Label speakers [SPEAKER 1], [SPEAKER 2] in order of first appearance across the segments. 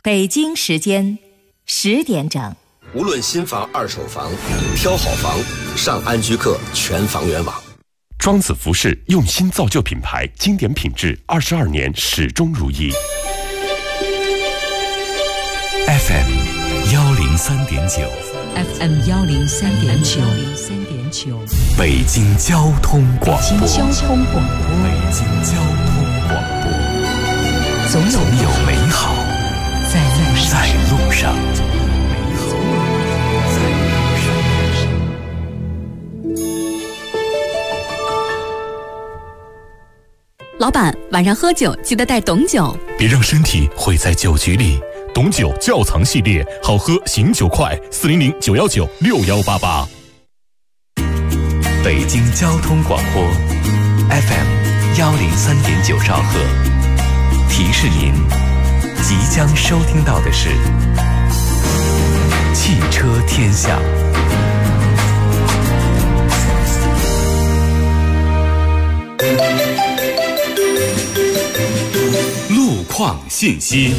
[SPEAKER 1] 北京时间10点整。
[SPEAKER 2] 无论新房、二手房，挑好房，上安居客全房源网。
[SPEAKER 3] 庄子服饰用心造就品牌，经典品质22年始终如一。
[SPEAKER 4] FM 103.9
[SPEAKER 5] FM 103.9
[SPEAKER 4] 北京交通广播。
[SPEAKER 5] 北京交通广播，总有美好在路上。
[SPEAKER 6] 老板，晚上喝酒记得带董酒，
[SPEAKER 4] 别让身体毁在酒局里。董酒窖藏系列，好喝醒酒快，400-919-6188。北京交通广播 FM 103.9兆赫，提示您即将收听到的是汽车天下。路况信息。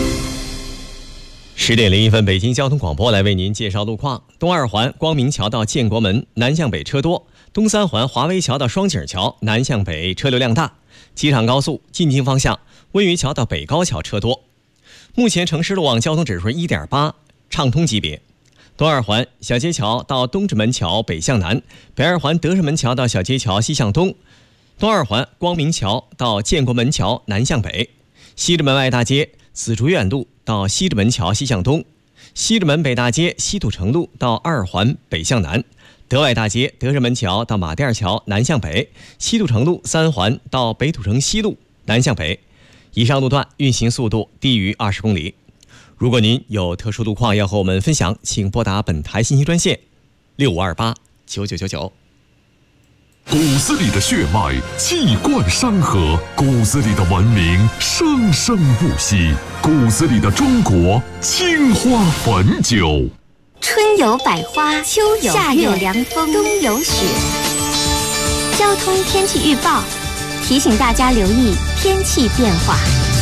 [SPEAKER 7] 10点01分，北京交通广播来为您介绍路况。东二环光明桥到建国门南向北车多，东三环华威桥到双井桥南向北车流量大，机场高速进京方向温榆桥到北高桥车多。目前城市路网交通指数 1.8， 畅通级别。东二环小街桥到东直门桥北向南，北二环德胜门桥到小街桥西向东，东二环光明桥到建国门桥南向北，西直门外大街紫竹院路到西直门桥西向东，西直门北大街西土城路到二环北向南，德外大街德胜门桥到马甸桥南向北，西土城路3环到北土城西路南向北。以上路段运行速度低于20公里。如果您有特殊路况要和我们分享，请拨打本台信息专线6528-9999。
[SPEAKER 3] 骨子里的血脉气贯山河，骨子里的文明生生不息，骨子里的中国青花汾酒。
[SPEAKER 8] 春有百花，秋有夏有凉风，冬有雪。交通天气预报提醒大家留意天气变化。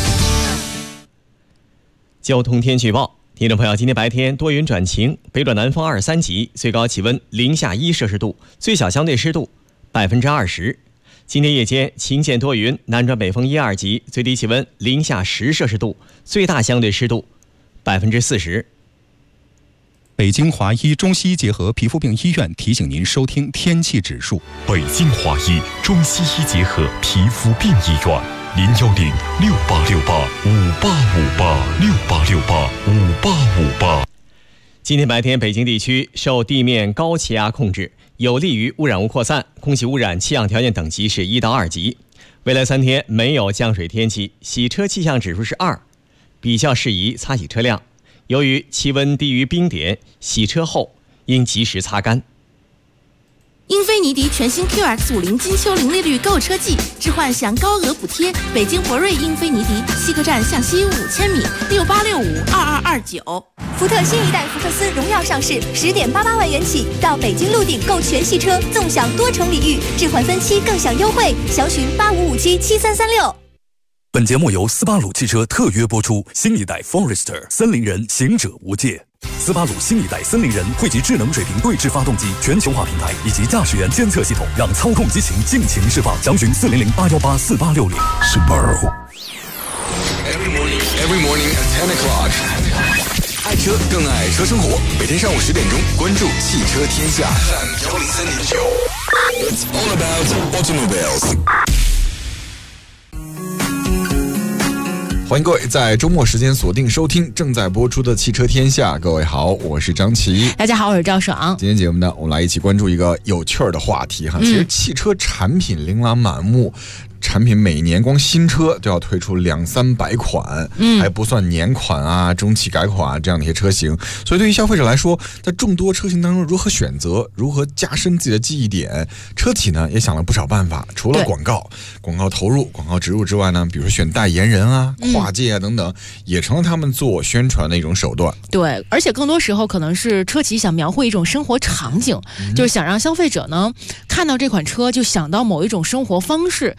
[SPEAKER 7] 交通天气预报，听众朋友，今天白天多云转晴，北转南风2、3级，最高气温零下1摄氏度，最小相对湿度20%。今天夜间晴间多云，南转北风1、2级，最低气温零下10摄氏度，最大相对湿度40%。
[SPEAKER 9] 北京华医中西医结合皮肤病医院提醒您收听天气指数。
[SPEAKER 3] 北京华医中西医结合皮肤病医院，010-6868-5858，6868-5858。
[SPEAKER 7] 今天白天，北京地区受地面高气压控制，有利于污染物扩散，空气污染气象条件等级是1到2级。未来3天没有降水天气，洗车气象指数是2，比较适宜擦洗车辆。由于气温低于冰点，洗车后应及时擦干。
[SPEAKER 10] 英菲尼迪全新 QX50 金秋零利率购车季，置换享高额补贴。北京博瑞英菲尼迪西客站向西5000米，68652229。
[SPEAKER 11] 福特新一代福克斯荣耀上市，10.88万元起，到北京陆鼎购全系车，纵享多重礼遇，置换分期更享优惠，详询85577336。
[SPEAKER 4] 本节目由斯巴鲁汽车特约播出。新一代 Forester 森林人，行者无界。斯巴鲁新一代森林人汇集智能水平对置发动机、全球化平台以及驾驶员监测系统，让操控激情尽情释放。详询400-818-4860。Subaru。
[SPEAKER 12] Every morning at 10 o'clock。爱车更爱车生活，每天上午10点钟，关注汽车天下。103.9。It's all about automobiles。欢迎各位在周末时间锁定收听正在播出的汽车天下。各位好，我是张琪。
[SPEAKER 13] 大家好，我是赵爽。
[SPEAKER 12] 今天节目呢，我们来一起关注一个有趣的话题哈。其实汽车产品琳琅满目，产品每年光新车都要推出200-300款，还不算年款啊、中期改款啊这样的一些车型。所以对于消费者来说，在众多车型当中如何选择，如何加深自己的记忆点，车企呢也想了不少办法。除了广告投入、广告植入之外呢，比如说选代言人啊、跨界啊等等，也成了他们做宣传的一种手段。
[SPEAKER 13] 对，而且更多时候可能是车企想描绘一种生活场景，就是想让消费者呢看到这款车就想到某一种生活方式。那可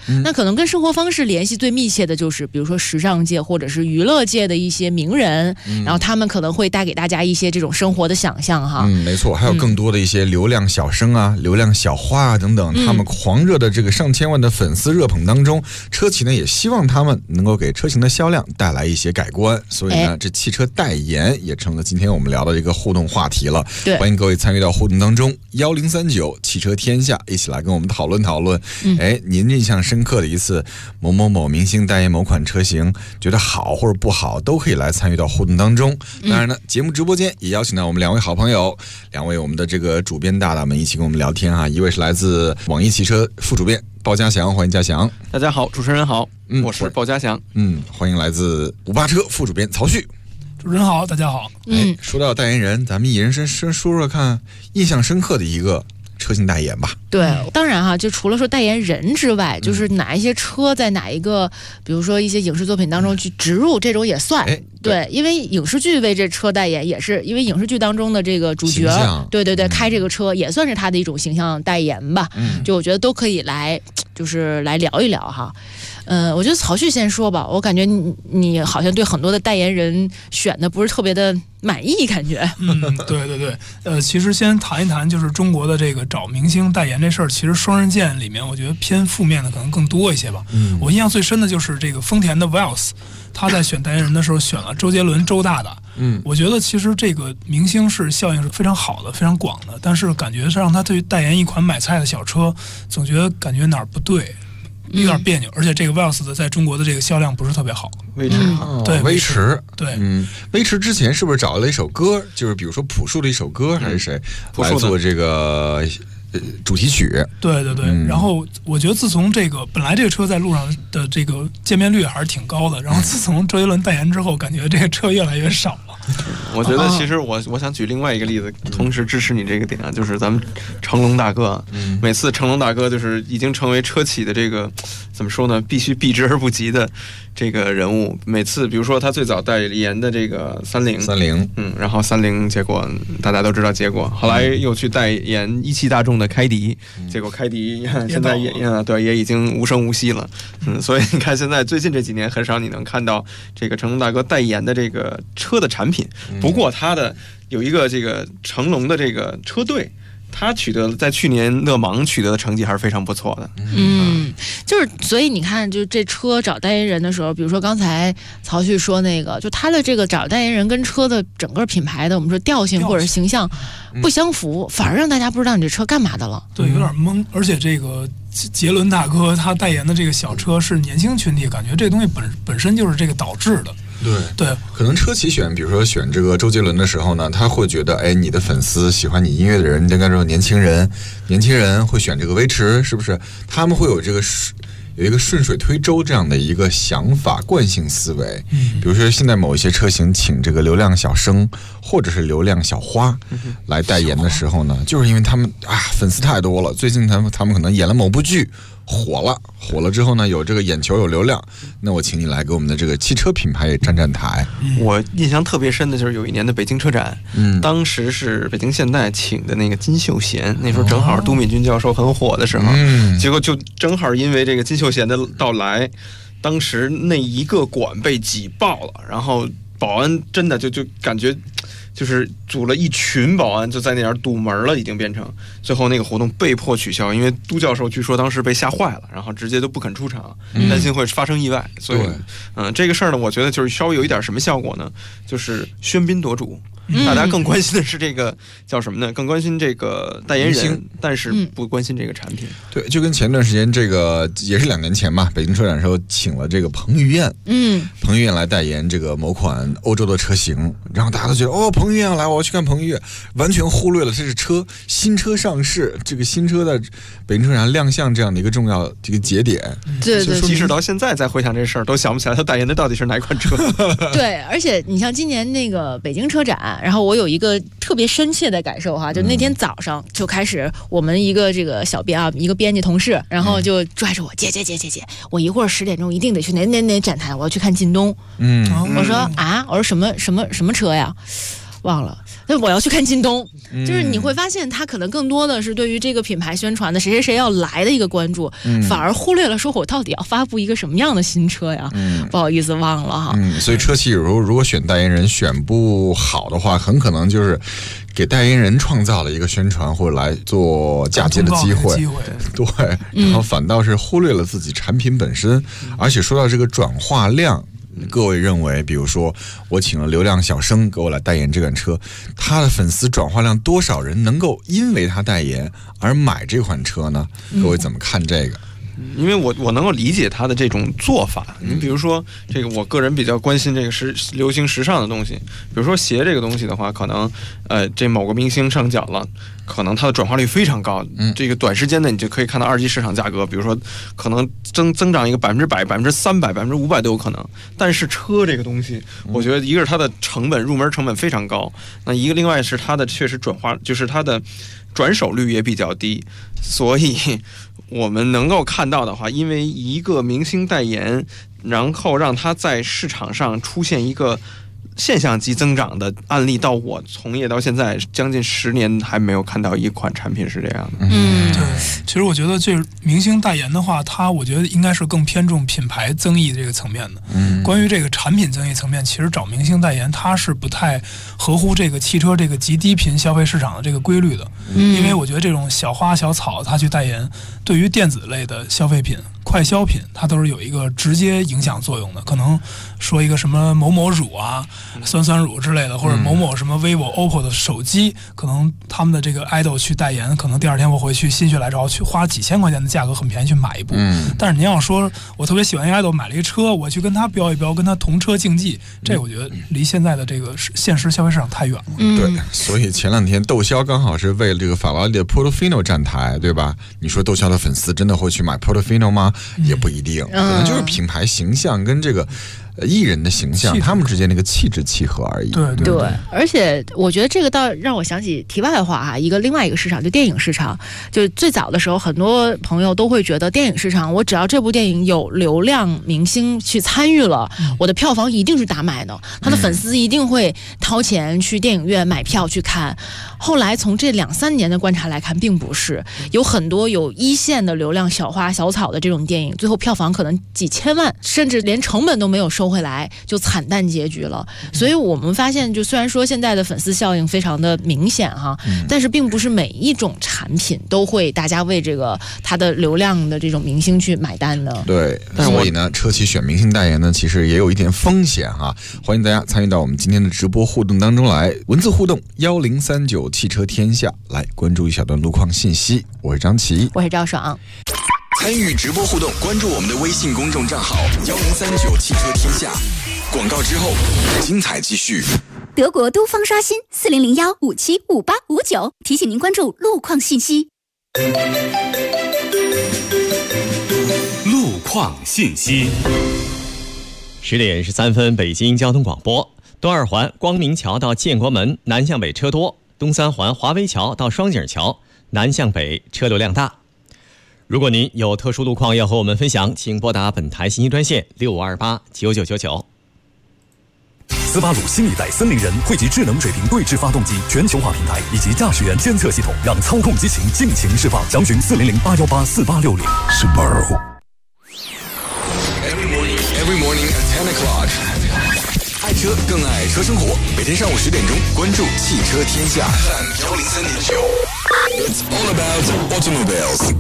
[SPEAKER 13] 可能跟生活方式联系最密切的就是比如说时尚界或者是娱乐界的一些名人，然后他们可能会带给大家一些这种生活的想象哈。
[SPEAKER 12] 没错，还有更多的一些流量小生啊、流量小花啊等等，他们狂热的这个上千万的粉丝热捧当中，车企呢也希望他们能够给车型的销量带来一些改观，所以呢，这汽车代言也成了今天我们聊的一个互动话题了。
[SPEAKER 13] 对，
[SPEAKER 12] 欢迎各位参与到互动当中，1039汽车天下一起来跟我们讨论讨论。您印象深刻的一次某某某明星代言某款车型，觉得好或者不好，都可以来参与到互动当中。当然呢，节目直播间也邀请到我们2位好朋友，2位我们的这个主编大大们一起跟我们聊天啊。一位是来自网易汽车副主编鲍家祥，欢迎家祥。
[SPEAKER 14] 大家好，主持人好，我是鲍家祥。
[SPEAKER 12] 欢迎来自58车副主编曹旭。
[SPEAKER 15] 主持人好，大家好。
[SPEAKER 12] 说到代言人，咱们一人先说说看印象深刻的一个车型代言吧。
[SPEAKER 13] 对，当然哈，就除了说代言人之外，就是哪一些车在哪一个，比如说一些影视作品当中去植入，这种也算。对，因为影视剧为这车代言，也是因为影视剧当中的这个主角，对，开这个车也算是他的一种形象代言吧。就我觉得都可以来，就是来聊一聊哈。我觉得曹旭先说吧，我感觉你好像对很多的代言人选的不是特别的满意，感觉。
[SPEAKER 15] 对，其实先谈一谈就是中国的这个找明星代言这事儿，其实双刃剑里面我觉得偏负面的可能更多一些吧。我印象最深的就是这个丰田的 Wells， 他在选代言人的时候选了周杰伦、周大大。我觉得其实这个明星是效应是非常好的、非常广的，但是感觉让他对代言一款买菜的小车，总觉得感觉哪儿不对。有点别扭，而且这个 Wells 的在中国的这个销量不是特别好。
[SPEAKER 12] 威驰，对，威驰，
[SPEAKER 15] 对，
[SPEAKER 12] 威驰之前是不是找了一首歌，就是比如说朴树的一首歌，还是谁来做这个主题曲？对，
[SPEAKER 15] 然后我觉得自从这个本来这个车在路上的这个见面率还是挺高的，然后自从周杰伦代言之后，感觉这个车越来越少了。
[SPEAKER 14] 我觉得其实我想举另外一个例子，同时支持你这个点啊，就是咱们成龙大哥，每次成龙大哥就是已经成为车企的这个怎么说呢，必须避之而不及的这个人物。每次比如说他最早代言的这个三菱，然后三菱结果大家都知道结果，后来又去代言一汽大众的开迪，结果开迪现在也已经无声无息了。所以你看现在最近这几年很少你能看到这个成龙大哥代言的这个车的产品。不过他的有一个这个成龙的这个车队，他在去年勒芒取得的成绩还是非常不错的。
[SPEAKER 13] 就是所以你看，就这车找代言人的时候，比如说刚才曹旭说那个，就他的这个找代言人跟车的整个品牌的我们说调性或者形象不相符，反而让大家不知道你这车干嘛的了。
[SPEAKER 15] 对，有点懵。而且这个杰伦大哥他代言的这个小车是年轻群体，感觉这东西本身就是这个导致的。对，
[SPEAKER 12] 可能车企比如说选这个周杰伦的时候呢，他会觉得，你的粉丝喜欢你音乐的人，应该说年轻人会选这个威驰，是不是？他们会有一个顺水推舟这样的一个想法，惯性思维。比如说现在某一些车型请这个流量小生或者是流量小花来代言的时候呢，就是因为他们粉丝太多了，最近他们可能演了某部剧火了之后呢，有这个眼球有流量，那我请你来给我们的这个汽车品牌也站台。
[SPEAKER 14] 我印象特别深的就是有一年的北京车展，当时是北京现代请的那个金秀贤，那时候正好都敏俊教授很火的时候，结果就正好因为这个金秀贤的到来，当时那一个馆被挤爆了，然后保安真的就感觉就是组了一群保安就在那边堵门了，已经变成最后那个活动被迫取消，因为都教授据说当时被吓坏了，然后直接就不肯出场，担心会发生意外。所以这个事儿呢，我觉得就是稍微有一点什么效果呢，就是喧宾夺主。大家更关心的是这个叫什么呢？更关心这个代言人，但是不关心这个产品。
[SPEAKER 12] 对，就跟前段时间这个也是2年前吧，北京车展的时候请了这个彭于晏，彭于晏来代言这个某款欧洲的车型，然后大家都觉得彭于晏要来，我要去看彭于晏，完全忽略了这是新车上市，这个新车在北京车展亮相这样的一个重要这个节点。
[SPEAKER 13] 对，
[SPEAKER 14] 即使到现在再回想这事儿，都想不起来他代言的到底是哪款车。
[SPEAKER 13] 对，而且你像今年那个北京车展。然后我有一个特别深切的感受哈，就那天早上就开始，我们一个这个小编一个编辑同事，然后就拽着我姐，我一会儿10点钟一定得去哪展台，我要去看靳东。我说我说什么车呀？ 忘了，那我要去看京东，就是你会发现它可能更多的是对于这个品牌宣传的谁谁谁要来的一个关注，反而忽略了说我到底要发布一个什么样的新车呀？不好意思忘了哈。
[SPEAKER 12] 所以车企如果选代言人选不好的话，很可能就是给代言人创造了一个宣传或者来做嫁接的机会，对，然后反倒是忽略了自己产品本身。而且说到这个转化量，各位认为，比如说我请了流量小生给我来代言这款车，他的粉丝转化量多少人能够因为他代言而买这款车呢？各位怎么看这个？
[SPEAKER 14] 因为我能够理解他的这种做法。你比如说这个，我个人比较关心这个流行时尚的东西。比如说鞋这个东西的话，可能这某个明星上脚了，可能它的转化率非常高。这个短时间内你就可以看到二级市场价格，比如说可能增长一个100%、300%、500%都有可能。但是车这个东西，我觉得一个是它的成本，入门成本非常高，那一个另外是它的确实转化，就是它的转手率也比较低，所以我们能够看到的话，因为一个明星代言，然后让他在市场上出现一个现象级增长的案例，到我从业到现在将近10年，还没有看到一款产品是这样的。
[SPEAKER 15] 对，其实我觉得这明星代言的话，我觉得应该是更偏重品牌增益这个层面的。关于这个产品增益层面，其实找明星代言，它是不太合乎这个汽车这个极低频消费市场的这个规律的。因为我觉得这种小花小草，它去代言，对于电子类的消费品、快消品，它都是有一个直接影响作用的。可能说一个什么某某乳啊、酸酸乳之类的，或者某某什么 vivo、OPPO 的手机，可能他们的这个 idol 去代言，可能第二天我会去心血来潮去花几千块钱的价格很便宜去买一部。但是您要说我特别喜欢一个 idol 买了一个车，我去跟他标一标，跟他同车竞技，这我觉得离现在的这个现实消费市场太远了。
[SPEAKER 12] 对，所以前两天窦骁刚好是为了这个法拉利的 Portofino 站台，对吧？你说窦骁的粉丝真的会去买 Portofino 吗？也不一定，可能就是品牌形象跟这个艺人的形象，他们之间那个气质契合而已。
[SPEAKER 13] 对，而且我觉得这个倒让我想起题外话啊，另外一个市场，就电影市场。就最早的时候，很多朋友都会觉得电影市场，我只要这部电影有流量明星去参与了，我的票房一定是大卖的，他的粉丝一定会掏钱去电影院买票去看。后来从这2-3年的观察来看，并不是，有很多有一线的流量小花小草的这种电影，最后票房可能几千万，甚至连成本都没有收回来，就惨淡结局了。所以我们发现，就虽然说现在的粉丝效应非常的明显哈，但是并不是每一种产品都会大家为这个它的流量的这种明星去买单的。
[SPEAKER 12] 对，所以呢，车企选明星代言呢，其实也有一点风险哈。欢迎大家参与到我们今天的直播互动当中来，文字互动1039汽车天下，来关注一小段路况信息。我是张琪，
[SPEAKER 13] 我是赵爽。
[SPEAKER 2] 参与直播互动，关注我们的微信公众账号1039汽车天下。广告之后，精彩继续。
[SPEAKER 11] 德国都方刷新4001575859，提醒您关注路况信息。
[SPEAKER 3] 路况信息。
[SPEAKER 7] 10点13分，北京交通广播。东二环光明桥到建国门南向北车多，东三环华威桥到双井桥南向北车流量大。如果您有特殊路况要和我们分享，请拨打本台信息专线65289999。
[SPEAKER 4] 斯巴鲁新一代森林人汇集智能水平对置发动机全球化平台以及驾驶员监测系统，让操控激情尽情释放。详询400-818-4860。Subaru。
[SPEAKER 2] Every morning at 10 o'clock。爱车更爱车生活，每天上午10点钟，关注汽车天下 FM103.9。It's all about automobiles。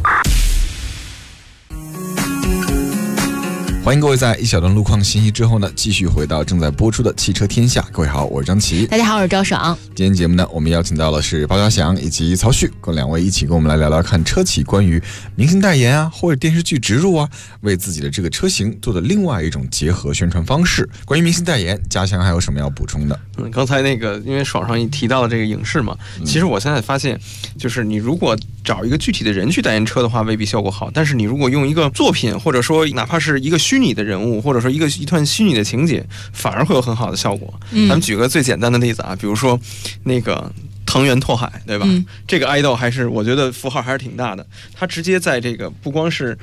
[SPEAKER 12] 欢迎各位在一小段路况信息之后呢，继续回到正在播出的汽车天下。各位好，我是张琪。
[SPEAKER 13] 大家好，我是赵爽。
[SPEAKER 12] 今天节目呢，我们邀请到了是包家祥以及曹旭，跟2位一起跟我们来聊聊看车企关于明星代言啊，或者电视剧植入啊，为自己的这个车型做的另外一种结合宣传方式。关于明星代言，家祥还有什么要补充的？
[SPEAKER 14] 刚才那个因为爽上一提到了这个影视嘛，其实我现在发现，就是你如果找一个具体的人去代言车的话，未必效果好。但是你如果用一个作品，或者说哪怕是一个虚拟的人物，或者说一段虚拟的情节，反而会有很好的效果。咱们举个最简单的例子啊，比如说那个藤原拓海，对吧？这个爱豆还是我觉得符号还是挺大的。他直接在这个不光是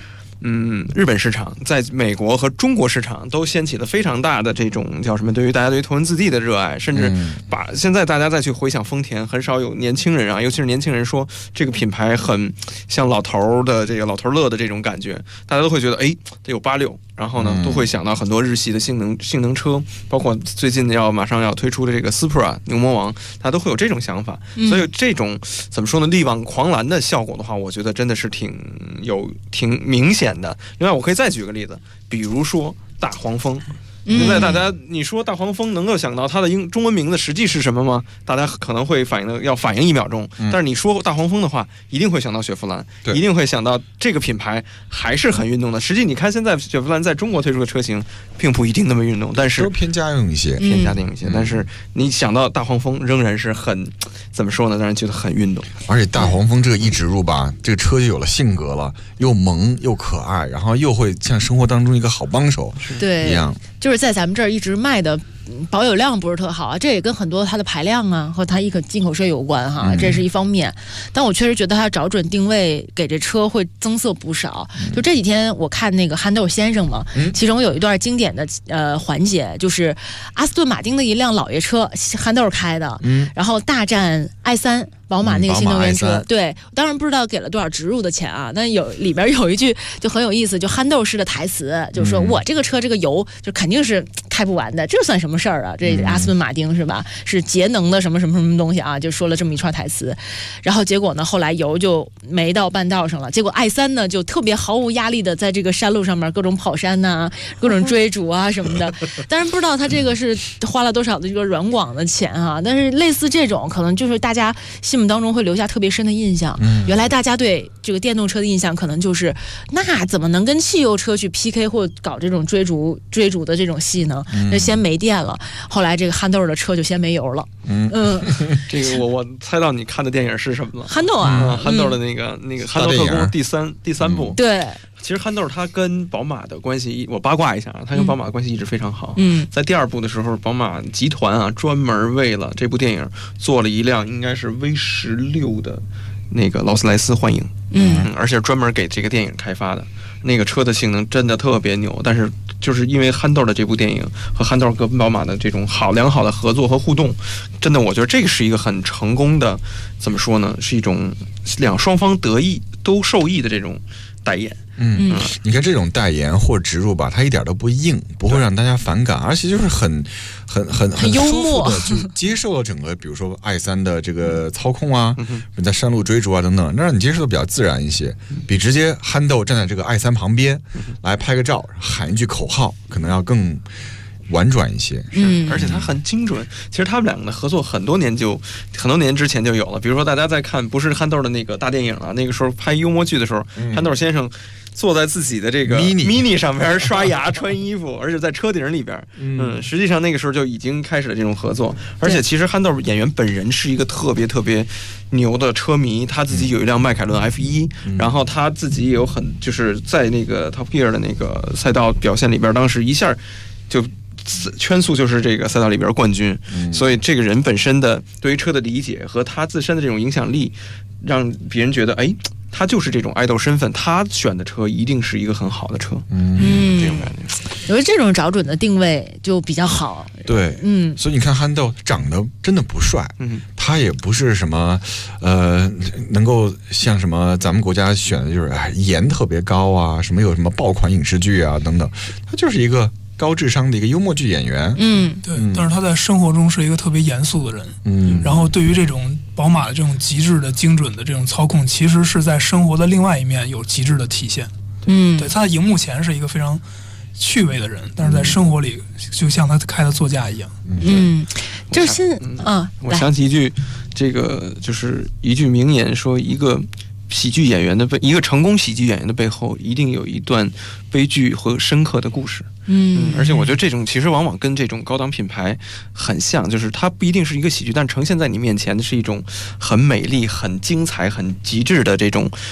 [SPEAKER 14] 日本市场，在美国和中国市场都掀起了非常大的这种叫什么，对于大家对于头文字 D 的热爱，甚至把现在大家再去回想丰田，很少有年轻人啊，尤其是年轻人说这个品牌很像老头的这个老头乐的这种感觉，大家都会觉得得有86，然后呢都会想到很多日系的性能车，包括最近马上要推出的这个 Supra 牛魔王，大家都会有这种想法。所以这种怎么说呢，力挽狂澜的效果的话，我觉得真的是挺明显的。另外我可以再举个例子，比如说大黄蜂。现在大家你说大黄蜂能够想到它的中文名字实际是什么吗？大家可能会反应1秒钟，但是你说大黄蜂的话，一定会想到雪佛兰，一定会想到这个品牌还是很运动的。实际你看现在雪佛兰在中国推出的车型并不一定那么运动，但是
[SPEAKER 12] 都偏家用一些，
[SPEAKER 14] 但是你想到大黄蜂仍然是很怎么说呢，让人觉得很运动。
[SPEAKER 12] 而且大黄蜂这个一植入吧，这个车就有了性格了，又萌又可爱，然后又会像生活当中一个好帮手一样。
[SPEAKER 13] 就是在咱们这儿一直卖的保有量不是特好啊，这也跟很多它的排量啊和它进口车有关哈，这是一方面。但我确实觉得它找准定位给这车会增色不少。就这几天我看那个憨豆先生嘛，其中有一段经典的环节，就是阿斯顿马丁的一辆老爷车，憨豆开的，然后大战i3。宝马那个新能源车，对，当然不知道给了多少植入的钱啊，但里边有一句就很有意思，就憨豆式的台词，就是说我这个车这个油就肯定是开不完的，这算什么事儿啊？这阿斯顿马丁是吧？是节能的什么什么什么东西啊？就说了这么一串台词，然后结果呢，后来油就没到半道上了，结果i3呢就特别毫无压力的在这个山路上面各种跑山呐、各种追逐啊什么的，当然不知道他这个是花了多少的这个软广的钱啊，但是类似这种可能就是大家心目当中会留下特别深的印象。原来大家对这个电动车的印象可能就是那怎么能跟汽油车去 PK 或搞这种追逐的这种戏呢？那先没电了，后来这个憨豆的车就先没油了。
[SPEAKER 14] 这个我猜到你看的电影是什么了？
[SPEAKER 13] 憨豆啊，
[SPEAKER 14] 憨豆的那个憨豆特工第三部。
[SPEAKER 13] 对。
[SPEAKER 14] 其实憨豆他跟宝马的关系，我八卦一下，他跟宝马的关系一直非常好。在第2部的时候，宝马集团啊专门为了这部电影做了一辆应该是 V16的那个劳斯莱斯幻影，而且专门给这个电影开发的。那个车的性能真的特别牛，但是就是因为憨豆的这部电影和憨豆跟宝马的这种良好的合作和互动，真的我觉得这个是一个很成功的，怎么说呢，是一种双方得益都受益的这种代言。
[SPEAKER 12] 你看这种代言或植入吧，它一点都不硬，不会让大家反感，而且就是很
[SPEAKER 13] 幽默
[SPEAKER 12] 的就接受了整个，比如说i3的这个操控啊，在山路追逐啊等等，让你接受的比较自然一些，比直接憨豆站在这个i3旁边来拍个照喊一句口号可能要更婉转一些。
[SPEAKER 14] 而且它很精准。其实他们两个的合作很多年之前就有了，比如说大家在看不是憨豆的那个大电影了，那个时候拍幽默剧的时候，憨豆先生坐在自己的这个 mini 上边刷牙穿衣服，而且在车顶里边。实际上那个时候就已经开始了这种合作。而且其实憨豆演员本人是一个特别特别牛的车迷，他自己有一辆迈凯伦 F1，然后他自己也有就是在那个 Top Gear 的那个赛道表现里边，当时一下就圈速就是这个赛道里边冠军，所以这个人本身的对于车的理解和他自身的这种影响力，让别人觉得他就是这种爱豆身份，他选的车一定是一个很好的车。这种感觉，
[SPEAKER 13] 我觉得这种找准的定位就比较好。
[SPEAKER 12] 对，所以你看憨豆长得真的不帅，他也不是什么能够像什么咱们国家选的就是颜特别高啊，什么有什么爆款影视剧啊等等，他就是一个高智商的一个幽默剧演员。
[SPEAKER 15] 对，但是他在生活中是一个特别严肃的人。然后对于这种宝马的这种极致的精准的这种操控，其实是在生活的另外一面有极致的体现。对，他在荧幕前是一个非常趣味的人，但是在生活里就像他开的座驾一样。
[SPEAKER 13] 就是
[SPEAKER 14] 我想起一句，这个就是一句名言，说一个成功喜剧演员的背后，一定有一段悲剧和深刻的故事。而且我觉得这种其实往往跟这种高档品牌很像，就是它不一定是一个喜剧，但呈现在你面前的是一种很美丽、很精彩、很极致的这种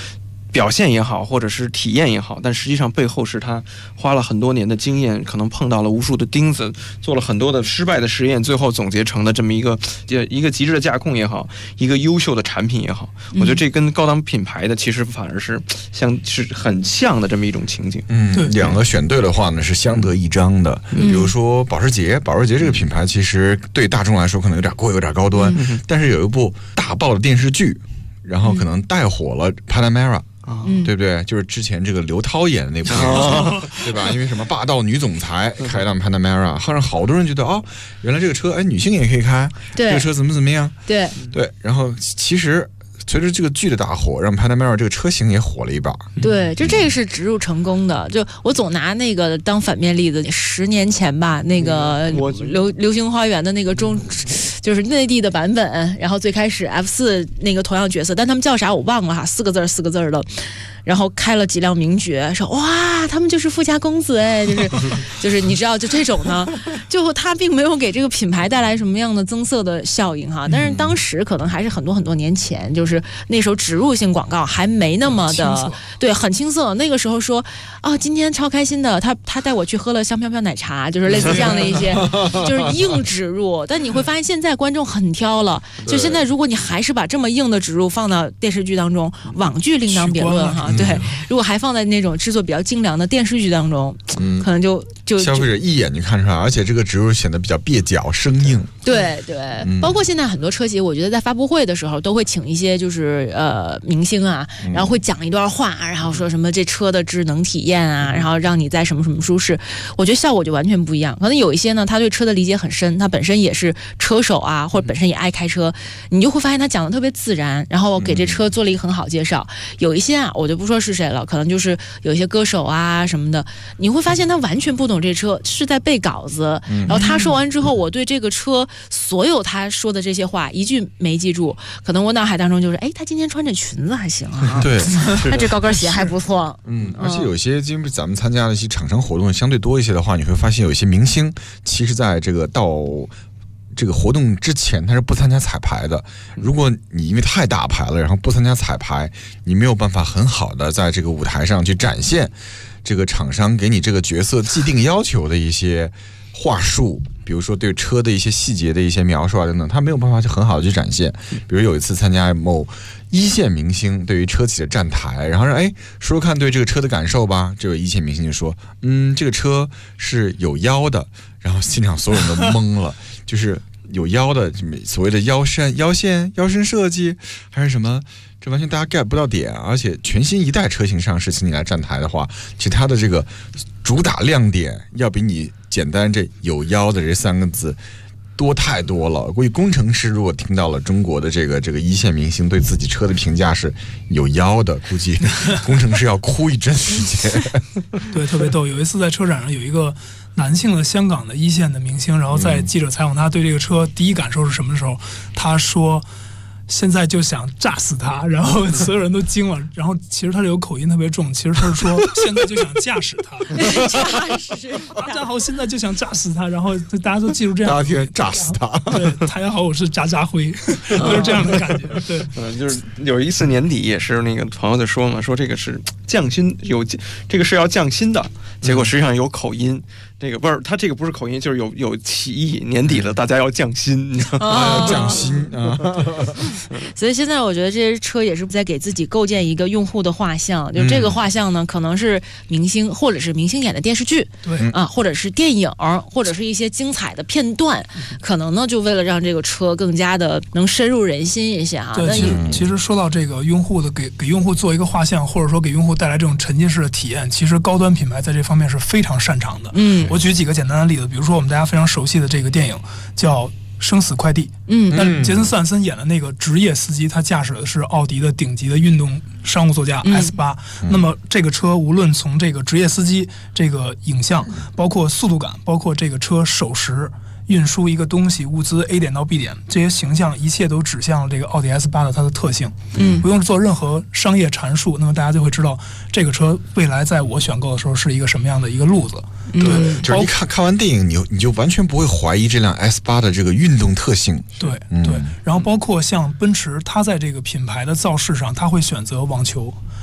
[SPEAKER 14] 表现也好，或者是体验也好，但实际上背后是他花了很多年的经验，可能碰到了无数的钉子，做了很多的失败的实验，最后总结成了这么一个极致的架控也好，一个优秀的产品也好。我觉得这跟高档品牌的其实反而是很像的这么一种情景。
[SPEAKER 12] 两个选对的话呢是相得益彰的。比如说保时捷这个品牌其实对大众来说可能有点贵，有点高端，但是有一部大爆的电视剧，然后可能带火了 Panamera。对不对？就是之前这个刘涛演的那部电视，对吧？因为什么霸道女总裁开辆 Panamera， 让好多人觉得原来这个车女性也可以开，这个车怎么样？对，然后其实随着这个剧的大火，让 Panamera 这个车型也火了一把。
[SPEAKER 13] 对，这个是植入成功的。就我总拿那个当反面例子，10年前吧，那个流星花园的那个就是内地的版本，然后最开始 F4 那个同样角色，但他们叫啥我忘了哈，4个字的。然后开了几辆名爵，说哇，他们就是富家公子哎，就是你知道，就这种呢，就他并没有给这个品牌带来什么样的增色的效应哈。但是当时可能还是很多年前，就是那时候植入性广告还没那么的对，很青涩。那个时候说今天超开心的，他带我去喝了香飘飘奶茶，就是类似这样的一些，就是硬植入。但你会发现现在观众很挑了，就现在如果你还是把这么硬的植入放到电视剧当中，网剧另当别论哈。对，如果还放在那种制作比较精良的电视剧当中，可能就
[SPEAKER 12] 消费者一眼就看出来，而且这个植入显得比较蹩脚生硬。
[SPEAKER 13] 对，包括现在很多车企，我觉得在发布会的时候都会请一些就是明星啊，然后会讲一段话，然后说什么这车的智能体验啊，然后让你在什么什么舒适，我觉得效果就完全不一样。可能有一些呢，他对车的理解很深，他本身也是车手啊，或者本身也爱开车，你就会发现他讲的特别自然，然后给这车做了一个很好介绍。有一些啊，我就不说是谁了，可能就是有一些歌手啊什么的，你会发现他完全不懂这车，是在背稿子，然后他说完之后，我对这个车所有他说的这些话一句没记住，可能我脑海当中就是他今天穿这裙子还行啊，
[SPEAKER 12] 对，
[SPEAKER 13] 他这高跟鞋还不错。
[SPEAKER 12] 而且有些因为咱们参加的一些厂商活动相对多一些的话，你会发现有一些明星其实在这个活动之前他是不参加彩排的。如果你因为太大牌了，然后不参加彩排，你没有办法很好的在这个舞台上去展现这个厂商给你这个角色既定要求的一些话术，比如说对车的一些细节的一些描述啊等等，他没有办法去很好的去展现。比如有一次参加某一线明星对于车企的站台，然后说说说看对这个车的感受吧，这位一线明星就说这个车是有腰的，然后现场所有人都懵了，就是有腰的所谓的腰线设计还是什么，这完全大家 get 不到点。而且全新一代车型上市请你来站台的话，其实它的这个主打亮点要比你简单这有腰的这3个字多太多了。估计工程师如果听到了中国的这个一线明星对自己车的评价是有腰的，估计工程师要哭一阵时间。
[SPEAKER 15] 对，特别逗。有一次在车展上有一个男性的香港的一线的明星，然后在记者采访他对这个车第一感受是什么的时候，他说现在就想炸死他，然后所有人都惊了。然后其实他是有口音特别重，其实他是说现在就想驾驶他，大家好，现在就想炸死他，然后大家都记住这样，
[SPEAKER 12] 大家听炸死他。
[SPEAKER 15] 对，大家好，我是渣渣辉，就是这样的感觉。对，
[SPEAKER 14] 就是有一次年底也是那个朋友就说嘛，说这个是降薪，这个是要降薪的，结果实际上有口音。这个不是他这个不是口音，就是有歧义。年底了，大家要降薪，
[SPEAKER 12] 要降薪啊！
[SPEAKER 13] 所以现在我觉得这些车也是在给自己构建一个用户的画像，就这个画像呢，可能是明星，或者是明星演的电视剧，
[SPEAKER 15] 对
[SPEAKER 13] 或者是电影，或者是一些精彩的片段，可能呢就为了让这个车更加的能深入人心一些啊。
[SPEAKER 15] 对，其实说到这个用户的给用户做一个画像，或者说给用户带来这种沉浸式的体验，其实高端品牌在这方面是非常擅长的。我举几个简单的例子，比如说我们大家非常熟悉的这个电影叫《生死快递》。那杰森·斯坦森演的那个职业司机，他驾驶的是奥迪的顶级的运动商务座驾 S8。那么这个车无论从这个职业司机这个影像，包括速度感，包括这个车守时运输一个东西物资 A 点到 B 点，这些形象一切都指向了这个奥迪 S8的它的特性。不用做任何商业阐述，那么大家就会知道这个车未来在我选购的时候是一个什么样的一个路子。对，
[SPEAKER 12] 就是一看完电影，你就完全不会怀疑这辆 S8的这个运动特性。
[SPEAKER 15] 对，然后包括像奔驰，它在这个品牌的造势上，它会选择网球，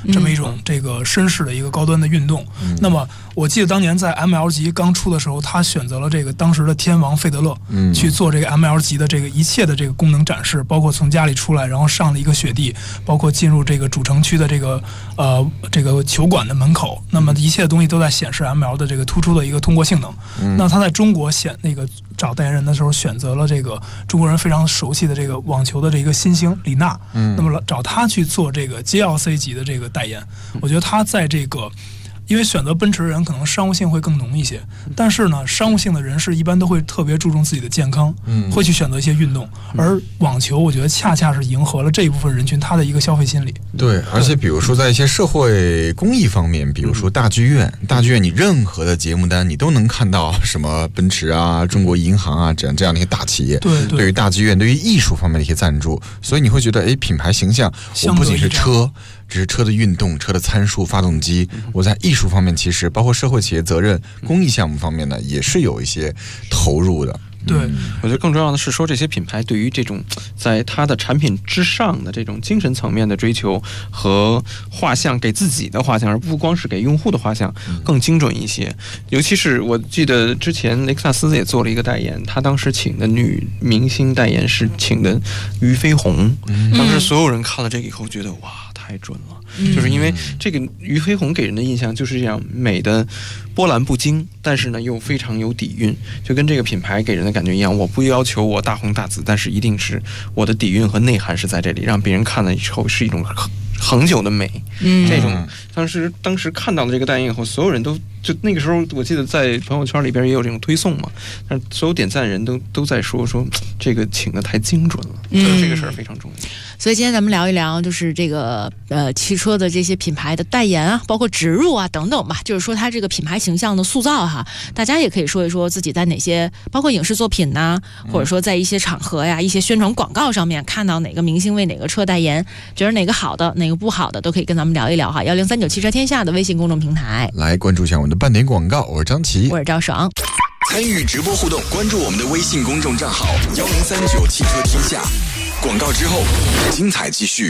[SPEAKER 15] 这么一种这个绅士的一个高端的运动。那么我记得当年在 ML 级刚出的时候，他选择了这个当时的天王费德勒去做这个 ML 级的这个一切的这个功能展示，包括从家里出来，然后上了一个雪地，包括进入这个主城区的这个球馆的门口，那么一切的东西都在显示 ML 的这个突出的一个通过性能。那他在中国找代言人的时候，选择了这个中国人非常熟悉的这个网球的这个新星李娜，那么找他去做这个 GLC 级的这个代言。我觉得他在这个，因为选择奔驰的人可能商务性会更浓一些，但是呢，商务性的人士一般都会特别注重自己的健康，会去选择一些运动，而网球我觉得恰恰是迎合了这一部分人群他的一个消费心理。
[SPEAKER 12] 对，而且比如说在一些社会公益方面，比如说大剧院你任何的节目单你都能看到什么奔驰啊、中国银行啊这样的一些大企业对于大剧院、对于艺术方面的一些赞助，所以你会觉得品牌形象我不仅是车，只是车的运动、车的参数、发动机，我在艺术方面其实包括社会企业责任、公益项目方面呢，也是有一些投入的。
[SPEAKER 15] 对，
[SPEAKER 14] 我觉得更重要的是说，这些品牌对于这种在它的产品之上的这种精神层面的追求和画像，给自己的画像，而不光是给用户的画像，更精准一些。尤其是我记得之前雷克萨斯也做了一个代言，他当时请的女明星代言是请的俞飞鸿，当时所有人看了这个以后觉得哇，太准了。就是因为这个俞飞鸿给人的印象就是这样美的波澜不惊，但是呢又非常有底蕴，就跟这个品牌给人的感觉一样。我不要求我大红大紫，但是一定是我的底蕴和内涵是在这里，让别人看了以后是一种恒久的美。这种当时看到了这个代言以后，所有人都就那个时候，我记得在朋友圈里边也有这种推送嘛，但所有点赞人都在说这个请的太精准了，就是这个事儿非常重要。
[SPEAKER 13] 所以今天咱们聊一聊，就是这个汽车的这些品牌的代言啊，包括植入啊等等吧，就是说它这个品牌形象的塑造哈，大家也可以说一说自己在哪些，包括影视作品呐，或者说在一些场合呀、一些宣传广告上面看到哪个明星为哪个车代言，觉得哪个好的，哪个不好的，都可以跟咱们聊一聊哈。1039汽车天下的微信公众平台
[SPEAKER 12] 来关注一下我们的半点广告。我是张琪，
[SPEAKER 13] 我是赵爽。
[SPEAKER 2] 参与直播互动，关注我们的微信公众账号1039汽车天下。广告之后，精彩继续。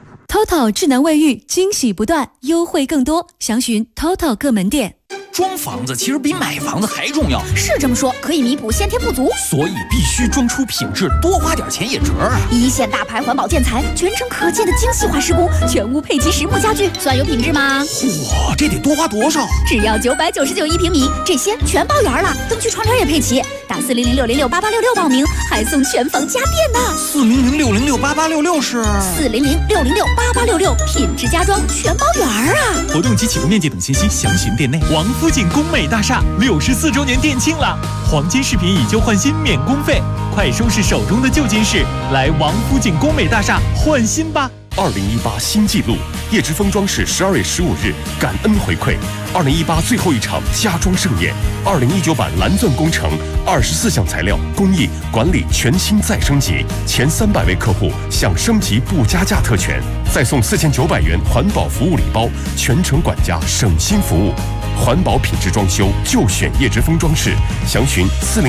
[SPEAKER 11] TOTO 智能卫浴，惊喜不断，优惠更多，详询 TOTO 各门店。
[SPEAKER 16] 装房子其实比买房子还重要，
[SPEAKER 11] 是这么说，可以弥补先天不足，
[SPEAKER 16] 所以必须装出品质，多花点钱也值啊！
[SPEAKER 11] 一线大牌环保建材，全程可见的精细化施工，全屋配齐实木家具，算有品质吗？
[SPEAKER 16] 哇，这得多花多少？
[SPEAKER 11] 只要999一平米，这些全包圆了，灯具窗帘也配齐，打40060688866报名，还送全房家电呢。
[SPEAKER 16] 40060688866是
[SPEAKER 11] 40060688866，品质家装全包圆啊！
[SPEAKER 17] 活动及启动面积等信息详询店内。王府井工美大厦64周年店庆了，黄金饰品以旧换新免工费，快收拾手中的旧金饰，来王府井工美大厦换新吧。
[SPEAKER 3] 2018新纪录，叶之峰装饰12月15日感恩回馈，2018最后一场家装盛宴，2019版蓝钻工程24项材料工艺管理全新再升级，前300位客户享升级不加价特权，再送4900元环保服务礼包，全程管家省心服务。环保品质装修就选叶之峰装饰，详询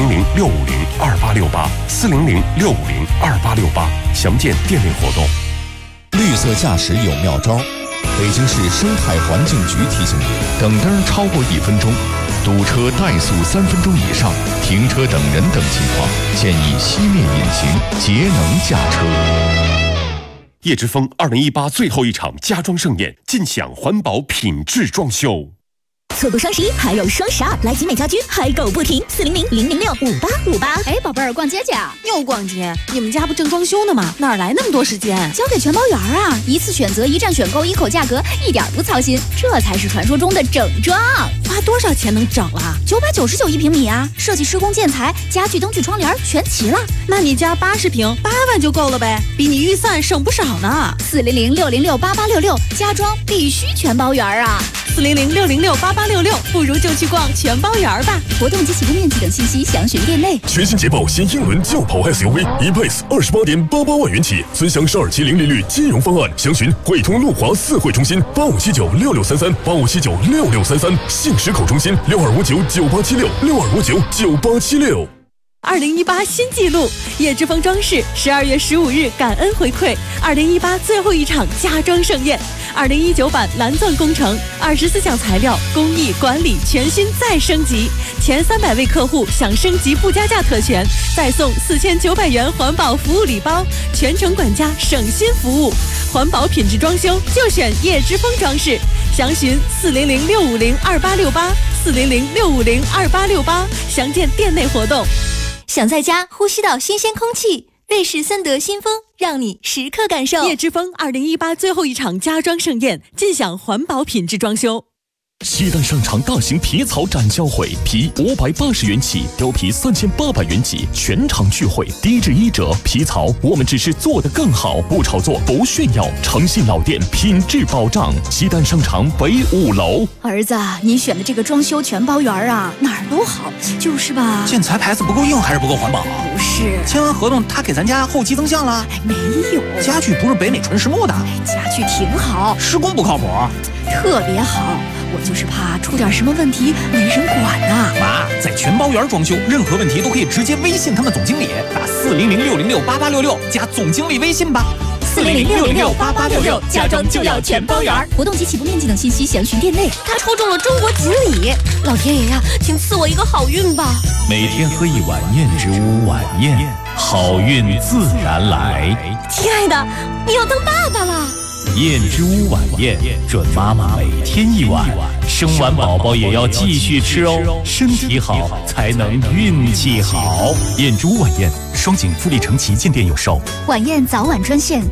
[SPEAKER 3] 400-650-2868，400-650-2868，详见店内活动。
[SPEAKER 18] 绿色驾驶有妙招，北京市生态环境局提醒您：等灯超过1分钟，堵车怠速3分钟以上，停车等人等情况，建议熄灭引擎，节能驾车。
[SPEAKER 3] 叶之峰2018最后一场家装盛宴，尽享环保品质装修。
[SPEAKER 11] 错过双11还有双12，来集美家居嗨购不停，400-006-5858。
[SPEAKER 10] 哎，宝贝儿，逛街去啊？又逛街？你们家不正装修呢吗？哪来那么多时间？
[SPEAKER 11] 交给全包圆啊！一次选择，一站选购，一口价格，一点不操心，这才是传说中的整装。
[SPEAKER 10] 花多少钱能整了
[SPEAKER 11] ？999一平米啊！设计、施工、建材、家具、灯具、窗帘全齐了。
[SPEAKER 10] 那你家80平8万就够了呗，比你预算省不少呢。
[SPEAKER 11] 400-606-8866，家装必须全包圆啊
[SPEAKER 10] ！400-606-8866，不如就去逛全包圆吧。
[SPEAKER 11] 活动及启动面积等信息详询店内。
[SPEAKER 3] 全新捷豹新英伦轿跑 SUV E-Pace 28.88万元起，尊享12期零利率金融方案，详询汇通路华4汇中心85796633，85796633，信实口中心62599876，62599876。
[SPEAKER 10] 2018新纪录，叶之峰装饰12月15日感恩回馈，2018最后一场家装盛宴
[SPEAKER 6] 2019版蓝钻工程，24项材料工艺管理全新再升级，前300位客户享升级不加价特权，再送4900元环保服务礼包，全程管家省心服务，环保品质装修就选叶之峰装饰，详询400-650-2868，400-650-2868，详见店内活动。
[SPEAKER 11] 想在家呼吸到新鲜空气，瑞士森德新风让你时刻感受。
[SPEAKER 6] 叶之峰2018最后一场家装盛宴，尽享环保品质装修。
[SPEAKER 3] 西单商场大型皮草展销会，皮580元起，貂皮3800元起，全场聚会，低至1折。皮草我们只是做得更好，不炒作，不炫耀，诚信老店，品质保障。西单商场北5楼。
[SPEAKER 19] 儿子，你选的这个装修全包园啊，哪儿都好，就是吧？
[SPEAKER 16] 建材牌子不够硬还是不够环保？
[SPEAKER 19] 不是，
[SPEAKER 16] 签完合同他给咱家后期增项了？
[SPEAKER 19] 没有，
[SPEAKER 16] 家具不是北美纯实木的，
[SPEAKER 19] 家具挺好，
[SPEAKER 16] 施工不靠谱，
[SPEAKER 19] 特别好。我就是怕出点什么问题没人管呐。
[SPEAKER 16] 妈，在全包园装修，任何问题都可以直接微信他们总经理，打400-606-8866加总经理微信吧。
[SPEAKER 11] 400-606-8866，家装就要全包园。活动及起步面积等信息详询店内。他抽中了中国锦鲤，老天爷呀，请赐我一个好运吧！
[SPEAKER 20] 每天喝一碗燕之屋晚宴，好运自然来。
[SPEAKER 11] 亲爱的，你要当爸爸了。
[SPEAKER 20] 燕之屋晚宴，准妈妈每天一碗，生完宝宝也要继续吃哦，身体好才能运气好。燕之屋晚宴，双井富力城旗舰店有售。
[SPEAKER 11] 晚宴早晚专线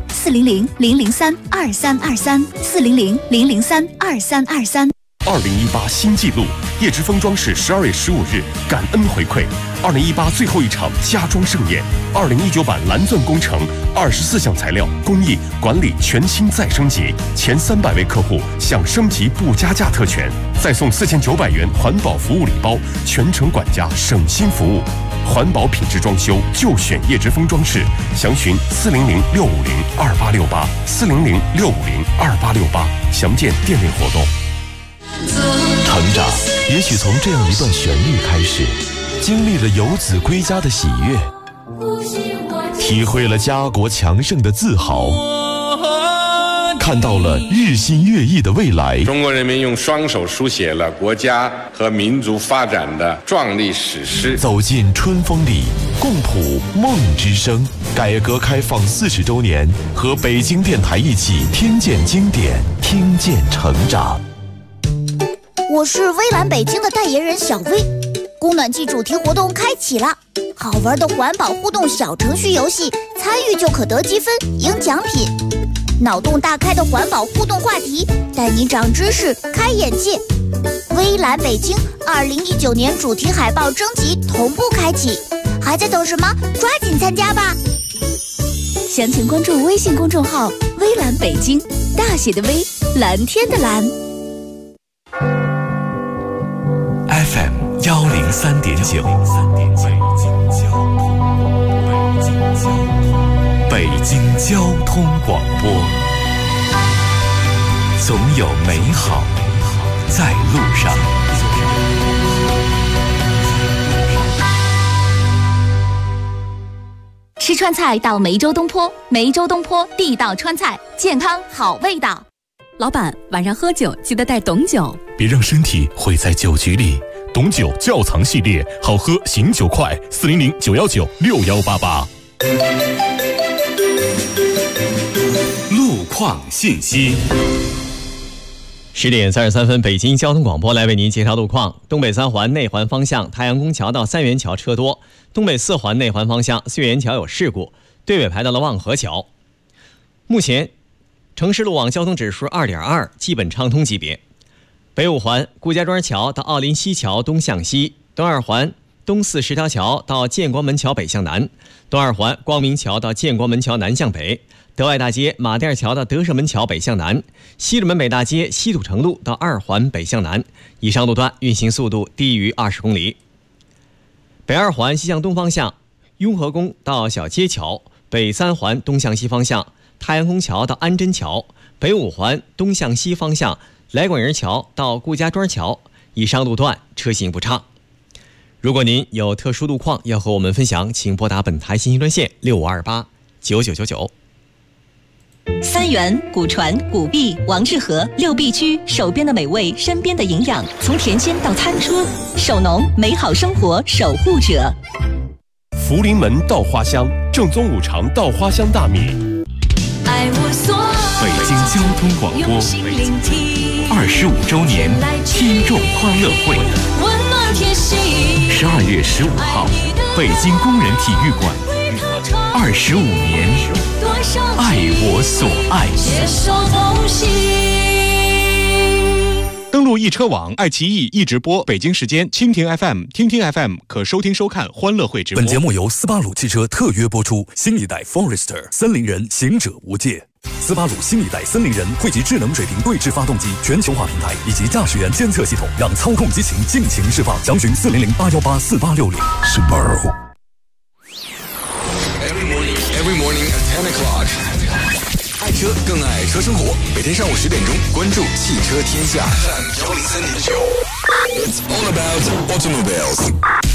[SPEAKER 11] 400-003-2323，400-003-2323。
[SPEAKER 3] 2018新纪录，叶之峰装饰12月15日感恩回馈2018最后一场家装盛宴，2019版蓝钻工程24项材料工艺管理全新再升级，前300位客户享升级不加价特权，再送4900元环保服务礼包，全程管家省心服务，环保品质装修就选叶之峰装饰，详询400-650-2868，400-650-2868，详见店内活动。
[SPEAKER 20] 成长也许从这样一段旋律开始，经历了游子归家的喜悦，体会了家国强盛的自豪，看到了日新月异的未来。
[SPEAKER 21] 中国人民用双手书写了国家和民族发展的壮丽史诗。
[SPEAKER 20] 走进春风里，共谱梦之声。改革开放40周年，和北京电台一起听见经典，听见成长。
[SPEAKER 22] 我是微蓝北京的代言人小薇，供暖季主题活动开启了，好玩的环保互动小程序游戏，参与就可得积分赢奖品，脑洞大开的环保互动话题，带你长知识开眼界。微蓝北京2019年主题海报征集同步开启，还在等什么？抓紧参加吧！
[SPEAKER 11] 详情关注微信公众号微蓝北京，大写的微，蓝天的蓝。
[SPEAKER 20] FM 103.9，北京交通广播，总有美好在路上。
[SPEAKER 11] 吃川菜到梅州东坡，梅州东坡地道川菜，健康好味道。
[SPEAKER 6] 老板，晚上喝酒记得带董酒，
[SPEAKER 3] 别让身体毁在酒局里。董酒窖藏系列，好喝醒酒快，400-919-6188。
[SPEAKER 20] 路况信息。
[SPEAKER 7] 10点33分，北京交通广播来为您介绍路况。东北3环内环方向太阳宫桥到三元桥车多，东北4环内环方向淬源桥有事故，队尾排到了望河桥。目前城市路网交通指数2.2，基本畅通级别。北5环顾家庄桥到奥林西桥东向西，东2环东四十条桥到建国门桥北向南，东2环光明桥到建国门桥南向北，德外大街马甸桥到德胜门桥北向南，西直门北大街西土城路到2环北向南，以上路段运行速度低于20公里。北2环西向东方向雍和宫到小街桥，北3环东向西方向太阳宫桥到安贞桥，北5环东向西方向来广营桥到顾家庄桥，以上路段车行不畅。如果您有特殊路况要和我们分享，请拨打本台信息专线65289999。
[SPEAKER 1] 三元、古传、古碧、王致和6必居，手边的美味，身边的营养，从田间到餐桌，守农，美好生活守护者。
[SPEAKER 5] 福临门稻花香，正宗5常稻花香大米。
[SPEAKER 17] 北京交通广播25周年听众欢乐会，12月15号，北京工人体育馆，25年，爱我所爱。
[SPEAKER 23] 登录易车网、爱奇艺易直播，北京时间蜻蜓 FM、听听 FM 可收听收看欢乐会直播。
[SPEAKER 4] 本节目由斯巴鲁汽车特约播出，新一代 Forester 森林人，行者无界。斯巴鲁新一代森林人汇集智能水平对置发动机全球化平台以及驾驶员监测系统，让操控激情尽情释放。详询400-818-4860。Subaru。
[SPEAKER 2] Every morning at 10 o'clock。爱车更爱车生活，每天上午10点钟，关注汽车天下103.9。It's all about automobiles。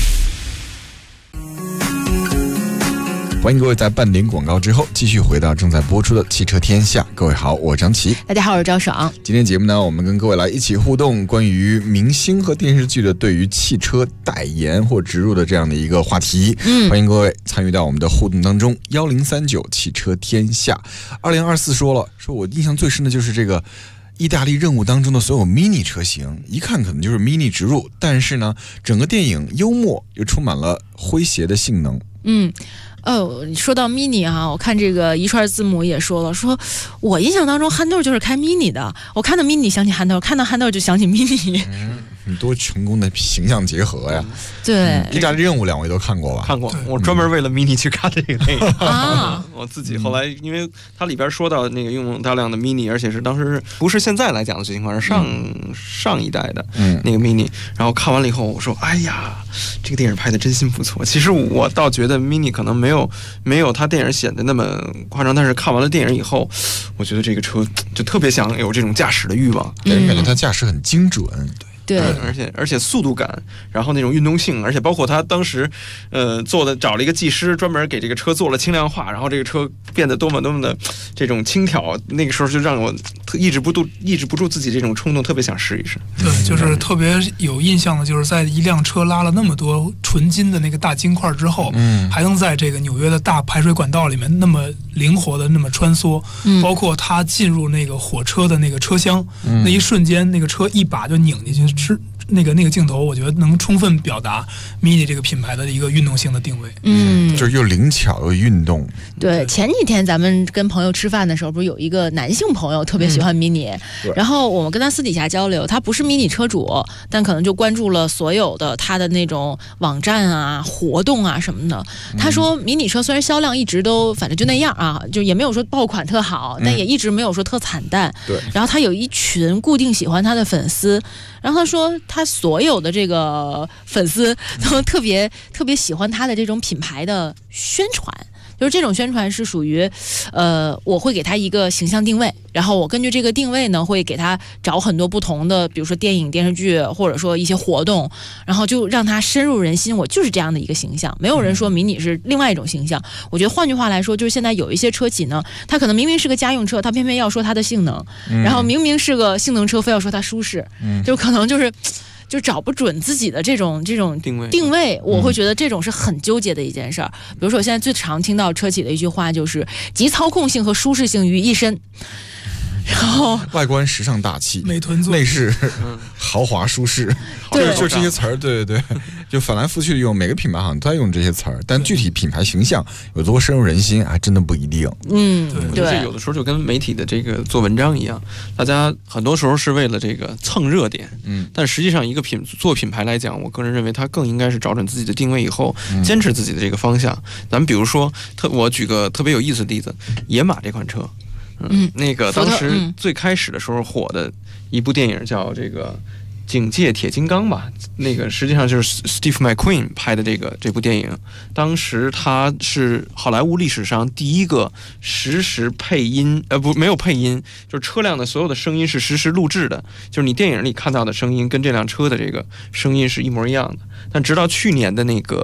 [SPEAKER 12] 欢迎各位在半点广告之后继续回到正在播出的汽车天下。各位好，我是张琪。
[SPEAKER 13] 大家好，我是赵爽。
[SPEAKER 12] 今天节目呢，我们跟各位来一起互动关于明星和电视剧的对于汽车代言或植入的这样的一个话题。欢迎各位参与到我们的互动当中。1039汽车天下2024说我印象最深的就是这个意大利任务当中的所有 mini 车型，一看可能就是 mini 植入，但是呢，整个电影幽默又充满了诙谐的性能。
[SPEAKER 13] 说到 mini 啊，我看这个一串字母也说了，说我印象当中憨豆就是开 mini 的，我看到 mini 想起憨豆，看到憨豆就想起 mini。
[SPEAKER 12] 很多成功的形象结合呀。
[SPEAKER 13] 对，
[SPEAKER 12] 意大利任务2位都看过吧？
[SPEAKER 14] 看过，我专门为了 mini 去看这个电影啊。我自己后来，因为它里边说到那个用大量的 mini， 而且是当时不是现在来讲的最新款，是上一代的那个 mini。然后看完了以后，我说：“哎呀，这个电影拍的真心不错。”其实我倒觉得 mini 可能没有它电影显得那么夸张，但是看完了电影以后，我觉得这个车就特别想有这种驾驶的欲望，
[SPEAKER 12] 给人感觉它驾驶很精准。
[SPEAKER 13] 对，
[SPEAKER 14] 而且速度感，然后那种运动性，而且包括他当时，找了一个技师专门给这个车做了轻量化，然后这个车变得多么的这种轻佻，那个时候就让我抑制不住自己这种冲动，特别想试一试。
[SPEAKER 15] 对，就是特别有印象的，就是在一辆车拉了那么多纯金的那个大金块之后，还能在这个纽约的大排水管道里面那么灵活的那么穿梭，包括他进入那个火车的那个车厢，那一瞬间，那个车一把就拧进去。是那个镜头，我觉得能充分表达 mini 这个品牌的一个运动性的定位。
[SPEAKER 12] 就是又灵巧又运动。
[SPEAKER 13] 对，前几天咱们跟朋友吃饭的时候，不是有一个男性朋友特别喜欢 mini，然后我们跟他私底下交流，他不是 mini 车主，但可能就关注了所有的他的那种网站啊、活动啊什么的。他说 mini 车虽然销量一直都反正就那样啊，就也没有说爆款特好，但也一直没有说特惨淡。
[SPEAKER 12] 对。
[SPEAKER 13] 然后他有一群固定喜欢他的粉丝，然后他说他所有的这个粉丝都特别喜欢他的这种品牌的宣传。就是这种宣传是属于，我会给他一个形象定位，然后我根据这个定位呢，会给他找很多不同的，比如说电影、电视剧，或者说一些活动，然后就让他深入人心。我就是这样的一个形象，没有人说迷你是另外一种形象。我觉得换句话来说，就是现在有一些车企呢，它可能明明是个家用车，它偏偏要说它的性能，然后明明是个性能车，非要说它舒适，就可能就找不准自己的这种定位，我会觉得这种是很纠结的一件事儿。比如说，我现在最常听到车企的一句话就是“集操控性和舒适性于一身”。然后
[SPEAKER 12] 外观时尚大气，
[SPEAKER 15] 美臀
[SPEAKER 12] 内饰豪华舒适，就这些词儿，对，就反来覆去用，每个品牌好像都在用这些词儿，但具体品牌形象有多深入人心，还真的不一定。
[SPEAKER 14] 对，有的时候就跟媒体的这个做文章一样，大家很多时候是为了这个蹭热点，但实际上一个做品牌来讲，我个人认为它更应该是找准自己的定位以后，坚持自己的这个方向。咱们比如说，我举个特别有意思的例子，野马这款车。那个当时最开始的时候火的一部电影叫这个《警戒铁金刚》吧，那个实际上就是 Steve McQueen 拍的这部电影。当时他是好莱坞历史上第一个实时配音，没有配音，就是车辆的所有的声音是实时录制的，就是你电影里看到的声音跟这辆车的这个声音是一模一样的。但直到去年的那个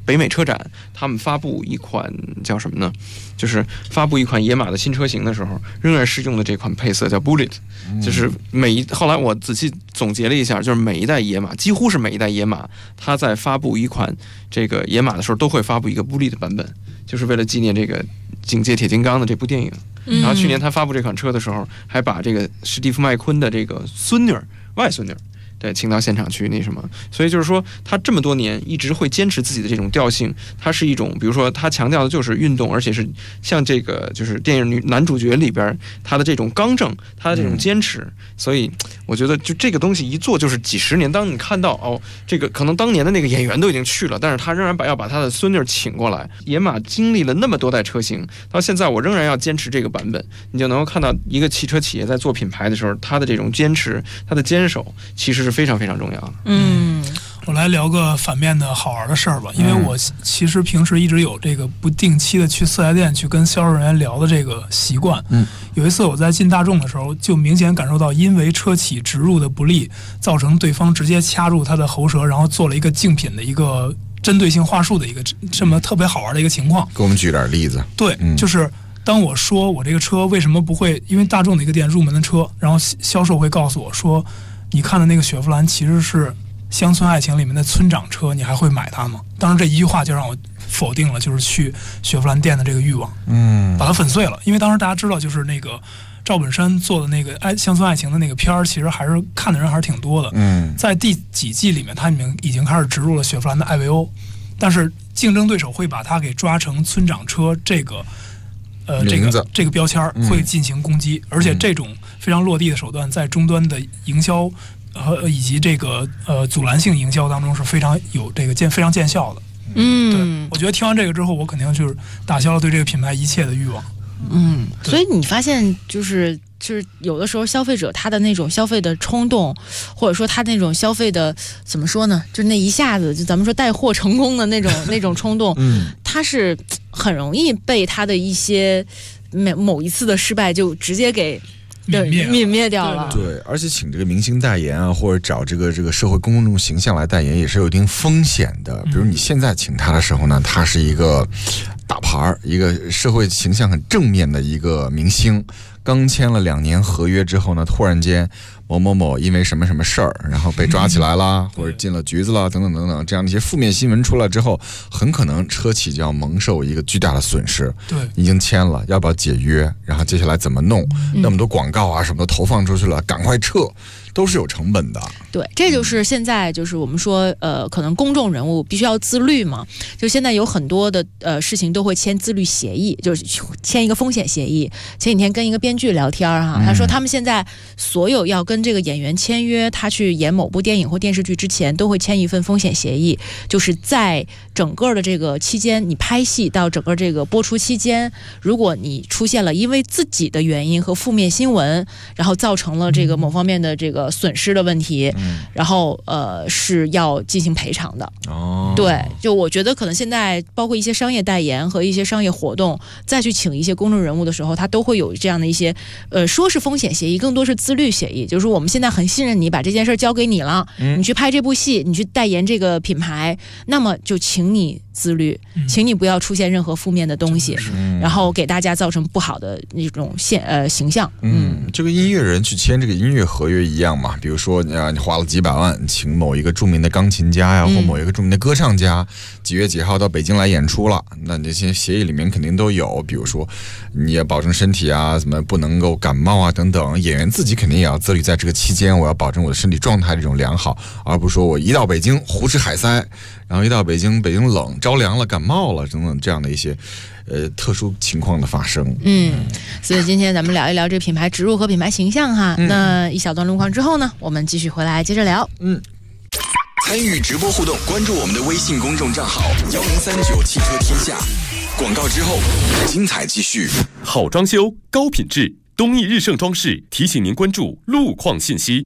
[SPEAKER 14] 北美车展，他们发布一款叫什么呢？就是发布一款野马的新车型的时候，仍然是用的这款配色叫 Bullet， 就是后来我仔细总结了一下，就是每一代野马，几乎是每一代野马，它在发布一款这个野马的时候，都会发布一个 Bullet 的版本，就是为了纪念这个《警戒铁金刚》的这部电影。然后去年他发布这款车的时候，还把这个史蒂夫麦昆的这个外孙女。对，请到现场去那什么，所以就是说，他这么多年一直会坚持自己的这种调性，它是一种，比如说他强调的就是运动，而且是像这个就是电影男主角里边他的这种刚正，他的这种坚持，所以我觉得就这个东西一做就是几十年。当你看到这个可能当年的那个演员都已经去了，但是他仍然要把他的孙女请过来。野马经历了那么多代车型，到现在我仍然要坚持这个版本，你就能够看到一个汽车企业在做品牌的时候，他的这种坚持，他的坚守，其实是非常非常重要的。
[SPEAKER 15] 我来聊个反面的好玩的事儿吧，因为我其实平时一直有这个不定期的去四 S 店去跟销售人员聊的这个习惯。有一次我在进大众的时候，就明显感受到因为车企植入的不利，造成对方直接掐住他的喉舌，然后做了一个竞品的一个针对性话术的一个这么特别好玩的一个情况。
[SPEAKER 12] 给我们举点例子。
[SPEAKER 15] 对，就是当我说我这个车为什么不会，因为大众的一个店入门的车，然后销售会告诉我说，你看的那个雪佛兰其实是乡村爱情里面的村长车，你还会买它吗？当然这一句话就让我否定了就是去雪佛兰店的这个欲望，把它粉碎了。因为当时大家知道，就是那个赵本山做的那个乡村爱情的那个片儿，其实还是看的人还是挺多的。在第几季里面，他已经开始植入了雪佛兰的艾维欧，但是竞争对手会把它给抓成村长车这个这个标签会进行攻击，而且这种非常落地的手段在终端的营销以及这个阻拦性营销当中是非常有这个非常见效的。对，我觉得听完这个之后，我肯定就是打消了对这个品牌一切的欲望。
[SPEAKER 13] 所以你发现就是有的时候消费者他的那种消费的冲动，或者说他那种消费的怎么说呢，就那一下子就咱们说带货成功的那种冲动，他是很容易被他的一些某一次的失败就直接给泯灭掉了。
[SPEAKER 12] 对，而且请这个明星代言啊，或者找这个社会公众形象来代言，也是有一定风险的。比如你现在请他的时候呢，他是一个大牌，一个社会形象很正面的一个明星，刚签了2年合约之后呢，突然间某某某因为什么什么事儿，然后被抓起来啦，或者进了局子啦，等等等等，这样的一些负面新闻出来之后，很可能车企就要蒙受一个巨大的损失。
[SPEAKER 15] 对，
[SPEAKER 12] 已经签了，要不要解约？然后接下来怎么弄？那么多广告啊什么都投放出去了，赶快撤，都是有成本的。
[SPEAKER 13] 对，这就是现在就是我们说可能公众人物必须要自律嘛。就现在有很多的事情都会签自律协议，就是签一个风险协议。前几天跟一个编剧聊天哈，他说他们现在所有要跟这个演员签约，他去演某部电影或电视剧之前，都会签一份风险协议，就是在整个的这个期间，你拍戏到整个这个播出期间，如果你出现了因为自己的原因和负面新闻，然后造成了这个某方面的这个损失的问题，然后是要进行赔偿的。对，就我觉得可能现在包括一些商业代言和一些商业活动，再去请一些公众人物的时候，他都会有这样的一些说是风险协议，更多是自律协议，就是我们现在很信任你，把这件事交给你了，你去拍这部戏，你去代言这个品牌，那么就请你自律，请你不要出现任何负面的东西，然后给大家造成不好的那种形象。
[SPEAKER 12] 这个音乐人去签这个音乐合约一样嘛，比如说你花了几百万请某一个著名的钢琴家呀，或某一个著名的歌唱家，几月几号到北京来演出了，那这些协议里面肯定都有，比如说你也保证身体啊，怎么不能够感冒啊等等，演员自己肯定也要自律，在这个期间我要保证我的身体状态这种良好，而不是说我一到北京胡吃海塞，然后一到北京冷着凉了感冒了等等这样的一些特殊情况的发生。
[SPEAKER 13] 所以今天咱们聊一聊这品牌植入和品牌形象哈。那一小段路况之后呢，我们继续回来接着聊。
[SPEAKER 2] 参与直播互动，关注我们的微信公众账号1039汽车天下。广告之后，精彩继续。
[SPEAKER 5] 好装修，高品质，东义日盛装饰提醒您关注路况信息。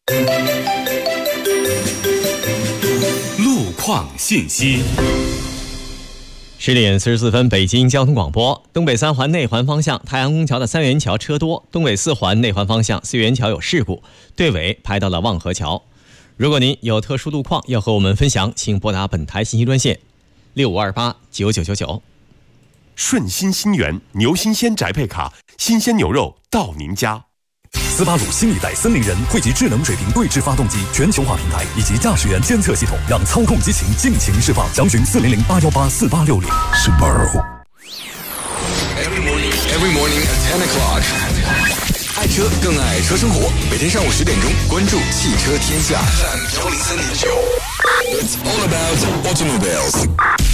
[SPEAKER 3] 路况信息。
[SPEAKER 7] 10点44分，北京交通广播：东北3环内环方向太阳宫桥的3元桥车多，东北4环内环方向4元桥有事故，队尾排到了望河桥。如果您有特殊路况要和我们分享，请拨打本台信息专线 65289999。
[SPEAKER 3] 顺心新源牛新鲜宅配卡，新鲜牛肉到您家。
[SPEAKER 4] 斯巴鲁新一代森林人汇集智能水平对置发动机、全球化平台以及驾驶员监测系统，让操控激情尽情释放。详询400-818-4860。Subaru。
[SPEAKER 2] Every morning at 10 o'clock。爱车更爱车生活，每天上午10点钟，关注汽车天下103.9。It's all about automobiles。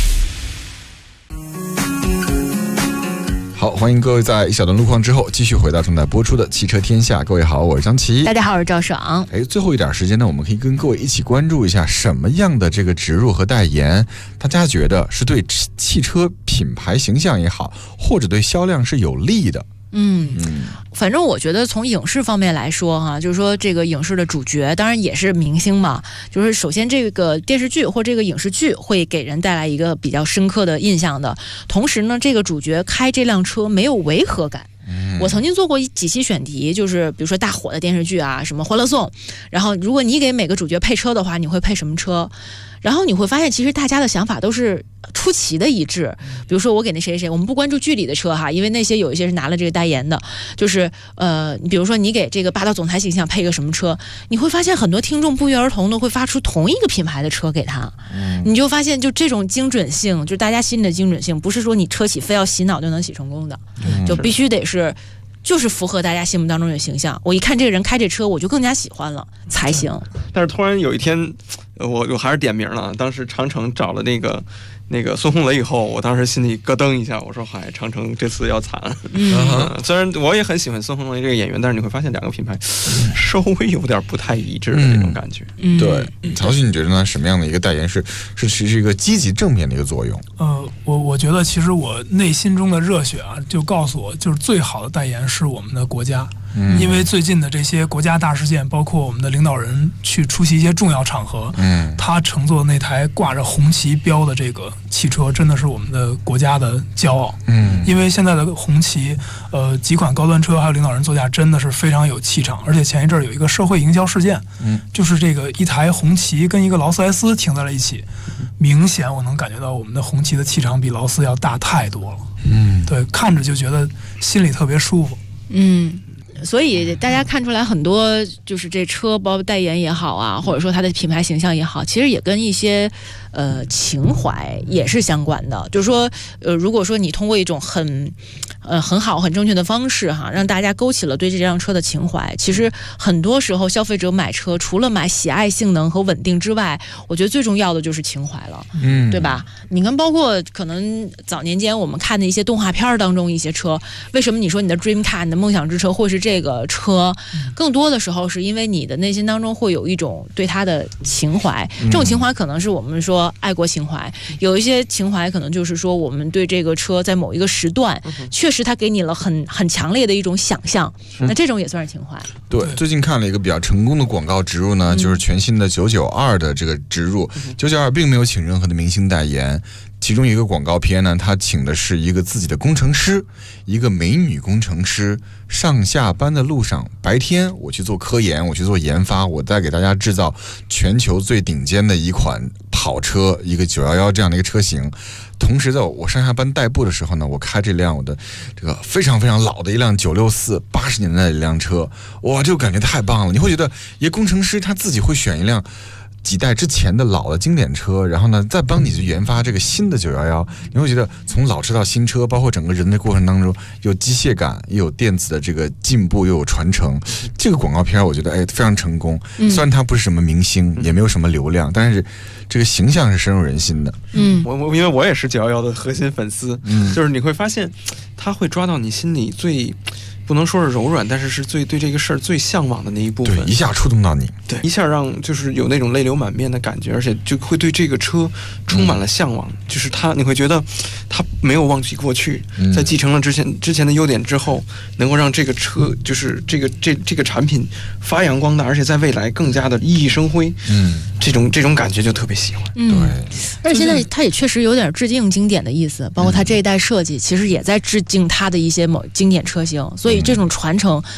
[SPEAKER 12] 好，欢迎各位在一小段路况之后继续回到正在播出的汽车天下。各位好，我是张琪。
[SPEAKER 13] 大家好，我是赵爽。
[SPEAKER 12] 最后一点时间呢，我们可以跟各位一起关注一下什么样的这个植入和代言，大家觉得是对汽车品牌形象也好，或者对销量是有利的。
[SPEAKER 13] 反正我觉得从影视方面来说哈，就是说这个影视的主角当然也是明星嘛，就是首先这个电视剧或这个影视剧会给人带来一个比较深刻的印象的，同时呢，这个主角开这辆车没有违和感。我曾经做过几期选题，就是比如说大火的电视剧啊，什么《欢乐颂》，然后如果你给每个主角配车的话，你会配什么车？然后你会发现，其实大家的想法都是出奇的一致。比如说，我给那谁谁，我们不关注剧里的车哈，因为那些有一些是拿了这个代言的，就是比如说你给这个霸道总裁形象配个什么车，你会发现很多听众不约而同的会发出同一个品牌的车给他。你就发现，就这种精准性，就是大家心里的精准性，不是说你车企非要洗脑就能洗成功的，就必须得是。就是符合大家心目当中的形象，我一看这个人开这车，我就更加喜欢了才行。
[SPEAKER 14] 但是突然有一天，我还是点名了。当时长城找了那个孙红雷以后，我当时心里咯噔一下，我说：“嗨，长城这次要惨。”虽然我也很喜欢孙红雷这个演员，但是你会发现两个品牌稍微有点不太一致的那种感觉。
[SPEAKER 12] 对，曹旭，你觉得呢？什么样的一个代言是一个积极正面的一个作用？
[SPEAKER 15] 我觉得其实我内心中的热血啊，就告诉我，就是最好的代言是我们的国家。因为最近的这些国家大事件，包括我们的领导人去出席一些重要场合，他乘坐那台挂着红旗标的这个汽车，真的是我们的国家的骄傲。因为现在的红旗，几款高端车还有领导人座驾真的是非常有气场，而且前一阵有一个社会营销事件，就是这个一台红旗跟一个劳斯莱斯停在了一起，明显我能感觉到我们的红旗的气场比劳斯要大太多了。对，看着就觉得心里特别舒服。
[SPEAKER 13] 所以大家看出来很多，就是这车包括代言也好啊，或者说它的品牌形象也好，其实也跟一些情怀也是相关的。就是说如果说你通过一种很好很正确的方式哈，让大家勾起了对这辆车的情怀，其实很多时候消费者买车除了买喜爱性能和稳定之外，我觉得最重要的就是情怀了。对吧？你看，包括可能早年间我们看的一些动画片当中一些车，为什么你说你的 dream car 你的梦想之车会是这个车？更多的时候是因为你的内心当中会有一种对它的情怀，这种情怀可能是我们说爱国情怀，有一些情怀可能就是说我们对这个车在某一个时段确实它给你了很强烈的一种想象，那这种也算是情怀。
[SPEAKER 12] 对，最近看了一个比较成功的广告植入呢，就是全新的992的这个植入。992并没有请任何的明星代言，其中一个广告片呢，他请的是一个自己的工程师，一个美女工程师，上下班的路上，白天我去做科研，我去做研发，我再给大家制造全球最顶尖的一款跑车，一个911这样的一个车型。同时在我上下班代步的时候呢，我开这辆我的这个非常非常老的一辆964 80年代的一辆车，哇，这个感觉太棒了。你会觉得一个工程师他自己会选一辆几代之前的老的经典车，然后呢再帮你去研发这个新的911，你会觉得从老车到新车，包括整个人的过程当中有机械感，又有电子的这个进步，又有传承。这个广告片我觉得非常成功，虽然它不是什么明星，也没有什么流量，但是这个形象是深入人心的。
[SPEAKER 14] 我因为我也是911的核心粉丝，就是你会发现他会抓到你心里最不能说是柔软，但是是最对这个事儿最向往的那一部分，
[SPEAKER 12] 对，一下触动到你，
[SPEAKER 14] 对，一下让就是有那种泪流满面的感觉，而且就会对这个车充满了向往。就是你会觉得他没有忘记过去，在继承了之前的优点之后，能够让这个车就是这个产品发扬光大，而且在未来更加的熠熠生辉。这种感觉就特别喜欢。
[SPEAKER 12] 对，
[SPEAKER 13] 而且现在它也确实有点致敬经典的意思，包括它这一代设计其实也在致敬它的一些某经典车型，所以这种传承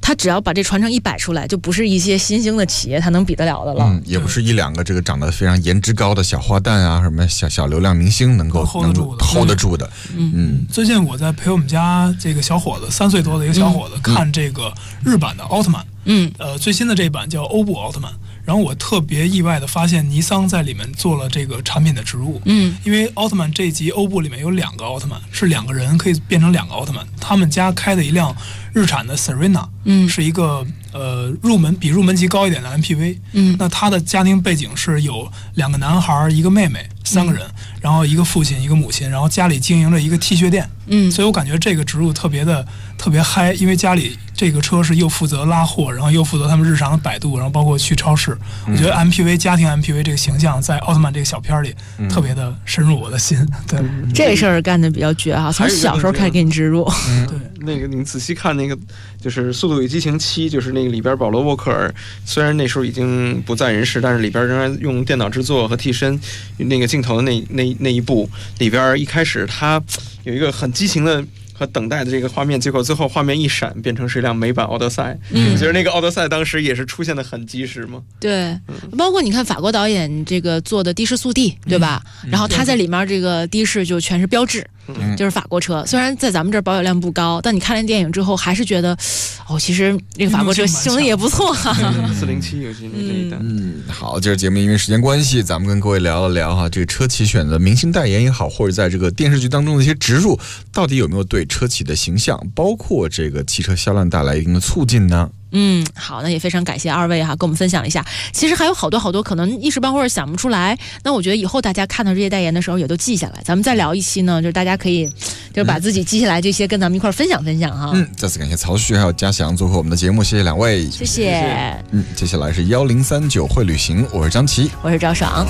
[SPEAKER 13] 它只要把这传承一摆出来，就不是一些新兴的企业它能比得了的了。
[SPEAKER 12] 也不是一两个这个长得非常颜值高的小花旦啊，什么小流量明星能 hold 得住的。
[SPEAKER 15] 最近我在陪我们家这个小伙子，3岁多的一个小伙子看这个日版的奥特曼。最新的这版叫欧布奥特曼。然后我特别意外的发现，尼桑在里面做了这个产品的植入。因为奥特曼这一集欧布里面有2个奥特曼，是2个人可以变成2个奥特曼。他们家开的一辆日产的 Serena，是一个比入门级高一点的 MPV。那他的家庭背景是有2个男孩1个妹妹3个人，然后一个父亲一个母亲，然后家里经营着一个 T 恤店。所以我感觉这个植入特别嗨，因为家里这个车是又负责拉货，然后又负责他们日常的摆渡，然后包括去超市。我觉得 MPV 家庭 MPV 这个形象在奥特曼这个小片里特别的深入我的心。对，
[SPEAKER 13] 这事儿干的比较绝哈，从小时候开始给你植入。
[SPEAKER 14] 对，那个你仔细看那个就是《速度与激情7》，就是那个里边保罗沃克尔虽然那时候已经不在人世，但是里边仍然用电脑制作和替身那个镜头的那一部里边，一开始他有一个很激情的和等待的这个画面，结果最后画面一闪，变成是一辆美版奥德赛。我觉得那个奥德赛当时也是出现的很及时嘛。
[SPEAKER 13] 对，包括你看法国导演这个做的的士速递，对吧？然后他在里面这个的士就全是标志，就是法国车。虽然在咱们这儿保有量不高，但你看完电影之后还是觉得，其实这个法国车修的也不错哈。
[SPEAKER 14] 407尤其那一代。
[SPEAKER 12] 好，这是节目因为时间关系，咱们跟各位聊了聊哈，这个车企选的明星代言也好，或者在这个电视剧当中的一些植入，到底有没有对车企的形象，包括这个汽车销量带来一定的促进呢？
[SPEAKER 13] 好，那也非常感谢2位哈，跟我们分享一下。其实还有好多可能一时半会儿想不出来，那我觉得以后大家看到这些代言的时候也都记下来，咱们再聊一期呢，就是大家可以就是把自己记下来这些跟咱们一块分享分享哈。
[SPEAKER 12] 再次感谢曹旭还有嘉祥做客我们的节目，谢谢2位，
[SPEAKER 13] 谢谢。
[SPEAKER 12] 接下来是1039会旅行，我是张琪，
[SPEAKER 13] 我是赵爽。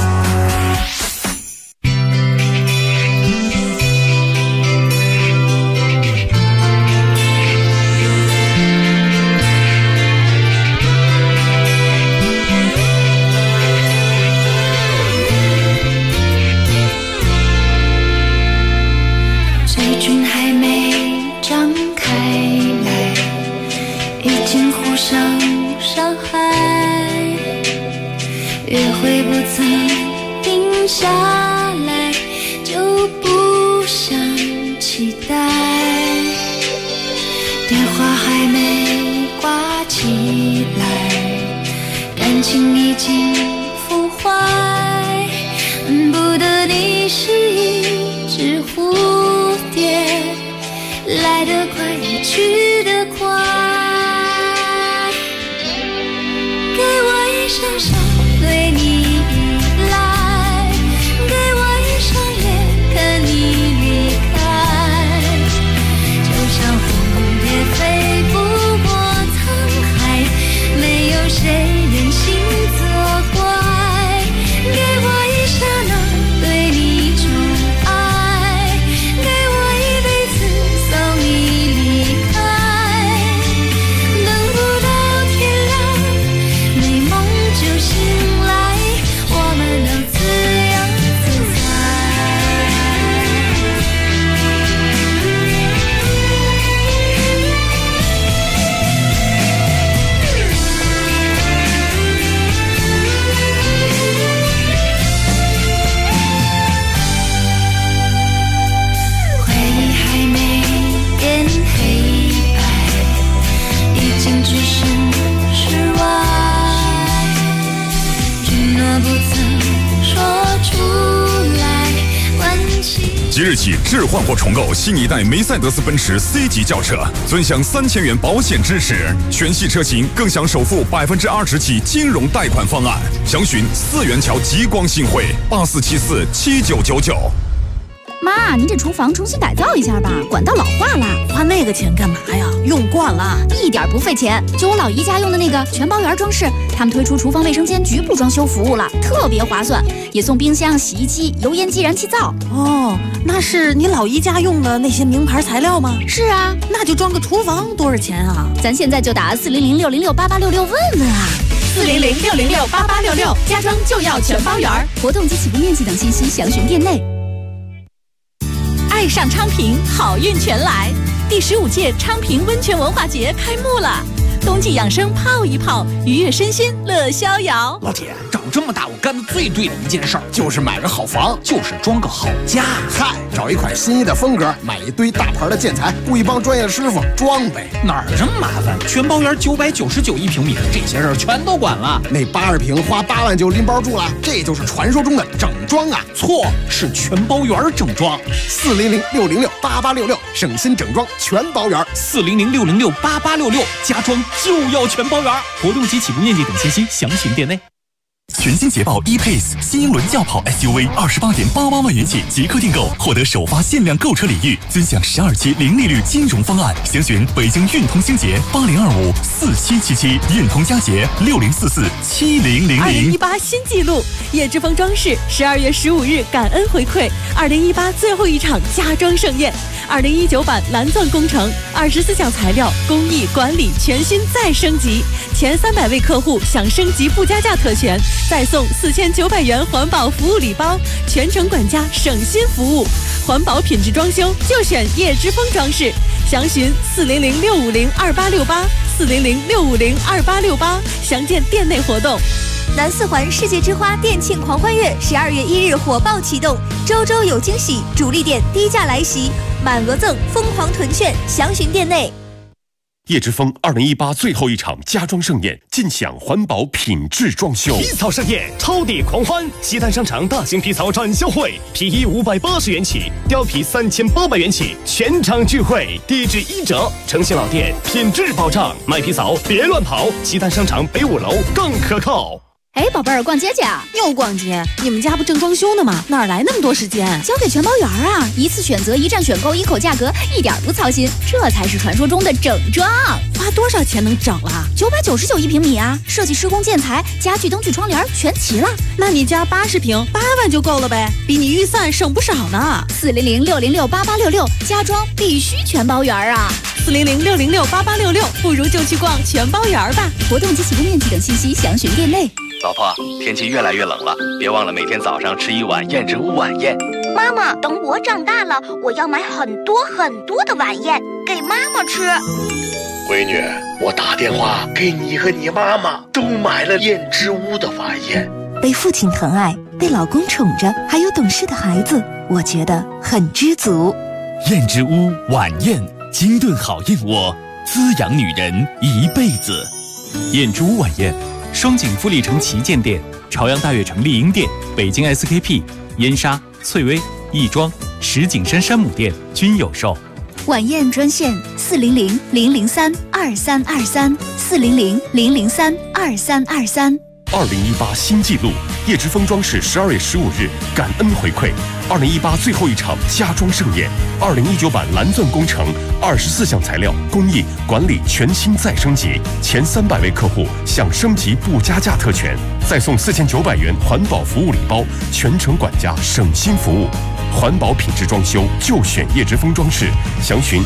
[SPEAKER 2] 即日起置换或重购新一代梅赛德斯奔驰 C 级轿车，尊享3000元保险支持，全系车型更享首付20%起金融贷款方案。详询4元桥极光信汇84747999。
[SPEAKER 19] 妈，您这厨房重新改造一下吧，管道老化了。
[SPEAKER 8] 花那个钱干嘛呀？用惯了，
[SPEAKER 22] 一点不费钱。就我老姨家用的那个全包圆装饰，他们推出厨房卫生间局部装修服务了，特别划算，也送冰箱、洗衣机、油烟机、燃气灶。
[SPEAKER 8] 哦，那是你老姨家用的那些名牌材料吗？
[SPEAKER 22] 是啊，
[SPEAKER 8] 那就装个厨房多少钱啊？
[SPEAKER 22] 咱现在就打400-606-8866问问啊。
[SPEAKER 1] 400-606-8866，家装就要全包圆。
[SPEAKER 22] 活动及起步面积等信息详询店内。
[SPEAKER 1] 爱上昌平，好运全来。
[SPEAKER 6] 第15届昌平温泉文化节开幕了。冬季养生泡一泡，愉悦身心乐逍遥。
[SPEAKER 16] 老铁，长这么大我干的最对的一件事儿就是买个好房，就是装个好家。
[SPEAKER 9] 嗨，找一款心仪的风格，买一堆大牌的建材，雇一帮专业师傅装呗。
[SPEAKER 16] 哪儿这么麻烦？全包园999一平米，这些事儿全都管了。
[SPEAKER 9] 那80平花8万就拎包住了，这就是传说中的整装啊！
[SPEAKER 16] 错，是全包园整装。
[SPEAKER 9] 400-606-8866，省心整装全包园。
[SPEAKER 16] 400-606-8866，家装就要全包圆。活动及起步面积等信息详询店内。
[SPEAKER 4] 全新捷豹 E-Pace 新英伦轿跑 SUV28.88万元起即刻订购，获得首发限量购车礼遇，尊享12期零利率金融方案。详询北京运通星捷80254777，运通佳捷60447000。
[SPEAKER 6] 2018新纪录，叶之峰装饰12月15日感恩回馈2018最后一场家装盛宴。2019版蓝钻工程24项材料工艺管理全新再升级，前300位客户享升级不加价特权，再送4900元环保服务礼包，全程管家省心服务，环保品质装修就选叶之峰装饰。详询400-650-2868，400-650-2868，详见店内活动。
[SPEAKER 11] 南四环世界之花店庆狂欢月12月1日火爆启动，周周有惊喜，主力店低价来袭，满额赠，疯狂囤券，详询店内。
[SPEAKER 5] 叶之峰2018最后一场家装盛宴，尽享环保品质装修。
[SPEAKER 10] 皮草盛宴，超抵狂欢！西单商场大型皮草展销会，皮衣580元起，貂皮3800元起，全场聚会，低至1折。诚信老店，品质保障，买皮草别乱跑。西单商场北5楼更可靠。
[SPEAKER 8] 哎，宝贝儿，逛街去啊？
[SPEAKER 6] 又逛街？你们家不正装修呢吗？哪来那么多时间？
[SPEAKER 8] 交给全包园啊！一次选择，一站选购，一口价格，一点不操心，这才是传说中的整装。
[SPEAKER 6] 花多少钱能整啊
[SPEAKER 8] ？999一平米啊！设计、施工、建材、家具、灯具、窗帘全齐了。
[SPEAKER 6] 那你家80平8万就够了呗，比你预算省不少呢。
[SPEAKER 8] 400-606-8866，家装必须全包园啊
[SPEAKER 6] ！400-606-8866，不如就去逛全包园吧。
[SPEAKER 8] 活动及起步面积等信息详询店内。
[SPEAKER 18] 老婆，天气越来越冷了，别忘了每天早上吃一碗燕之屋晚宴。
[SPEAKER 22] 妈妈，等我长大了，我要买很多很多的晚宴给妈妈吃。
[SPEAKER 24] 闺女，我打电话给你和你妈妈，都买了燕之屋的晚宴。
[SPEAKER 25] 被父亲疼爱，被老公宠着，还有懂事的孩子，我觉得很知足。
[SPEAKER 26] 燕之屋晚宴，精炖好燕窝，滋养女人一辈子。
[SPEAKER 16] 燕之屋晚宴，双井富力城旗舰店、朝阳大悦城丽婴店、北京 SKP、燕莎、翠微、亦庄、石景山山姆店均有售。
[SPEAKER 22] 晚宴专线400-003-2323，400-003-2323。
[SPEAKER 5] 2018新纪录，叶之峰装饰12月15日感恩回馈2018最后一场家装盛宴，2019版蓝钻工程24项材料工艺管理全新再升级，前300位客户享升级不加价特权，再送4900元环保服务礼包，全程管家省心服务，环保品质装修就选叶之峰装饰，详询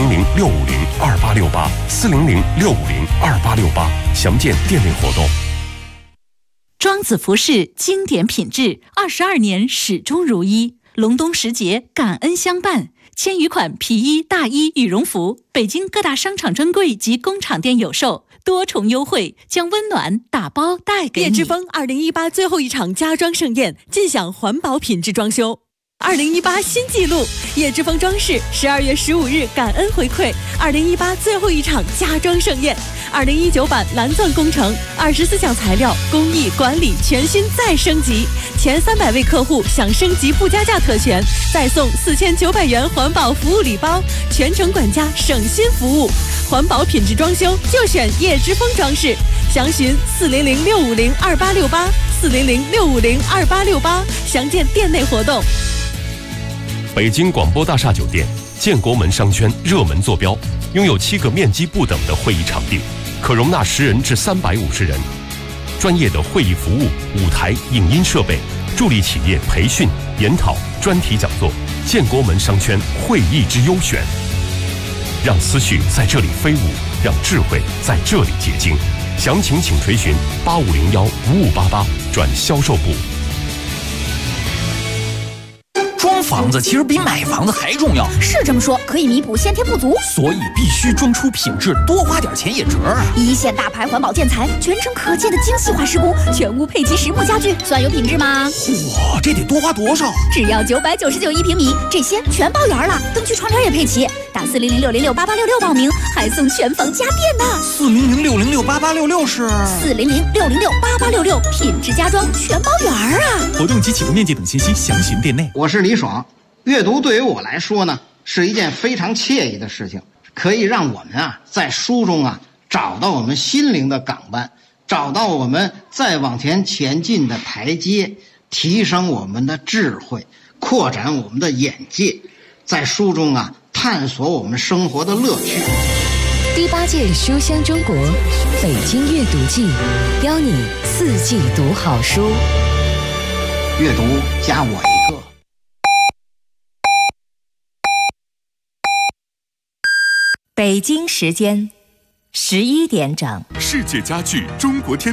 [SPEAKER 5] 400-650-2868，400-650-2868，详见店内活动。
[SPEAKER 1] 庄子服饰经典品质，22年始终如一。隆冬时节，感恩相伴，千余款皮衣、大衣、羽绒服，北京各大商场专柜及工厂店有售，多重优惠，将温暖打包带给你。
[SPEAKER 6] 叶之峰2018最后一场家装盛宴，尽享环保品质装修。2018新纪录，叶之峰装饰12月15日感恩回馈2018最后一场家装盛宴。2019版蓝钻工程24项材料工艺管理全新再升级，前300位客户享升级不加价特权，再送4900元环保服务礼包，全程管家省心服务，环保品质装修就选叶之峰装饰。详询400-650-2868，400-650-2868，详见店内活动。
[SPEAKER 5] 北京广播大厦酒店建国门商圈热门坐标，拥有7个面积不等的会议场地，可容纳10人至350人。专业的会议服务、舞台、影音设备，助力企业培训、研讨、专题讲座。建国门商圈会议之优选，让思绪在这里飞舞，让智慧在这里结晶。详情请垂询8501-5588转销售部。
[SPEAKER 16] 装
[SPEAKER 3] 房子其实比买房子还重要。
[SPEAKER 22] 是这么说，可以弥补先天不足，
[SPEAKER 3] 所以必须装出品质，多花点钱也值啊！
[SPEAKER 22] 一线大牌环保建材，全程可见的精细化施工，全屋配齐实木家具，算有品质吗？
[SPEAKER 3] 哇，这得多花多少？
[SPEAKER 22] 只要999一平米，这些全包圆了。灯具窗帘也配齐，打400-606-8866报名，还送全房家电呢。
[SPEAKER 3] 400-606-8866是
[SPEAKER 22] 400-606-8866，品质家装全包圆啊！
[SPEAKER 16] 活动及启动面积等信息详询店内。
[SPEAKER 7] 我是李爽，阅读对于我来说呢，是一件非常惬意的事情，可以让我们在书中找到我们心灵的港湾，找到我们再往前前进的台阶，提升我们的智慧，扩展我们的眼界，在书中探索我们生活的乐趣。
[SPEAKER 17] 第8届书香中国北京阅读季，邀你4季读好书，
[SPEAKER 7] 阅读加我一个。
[SPEAKER 17] 北京时间11点整，
[SPEAKER 20] 世界家具中国天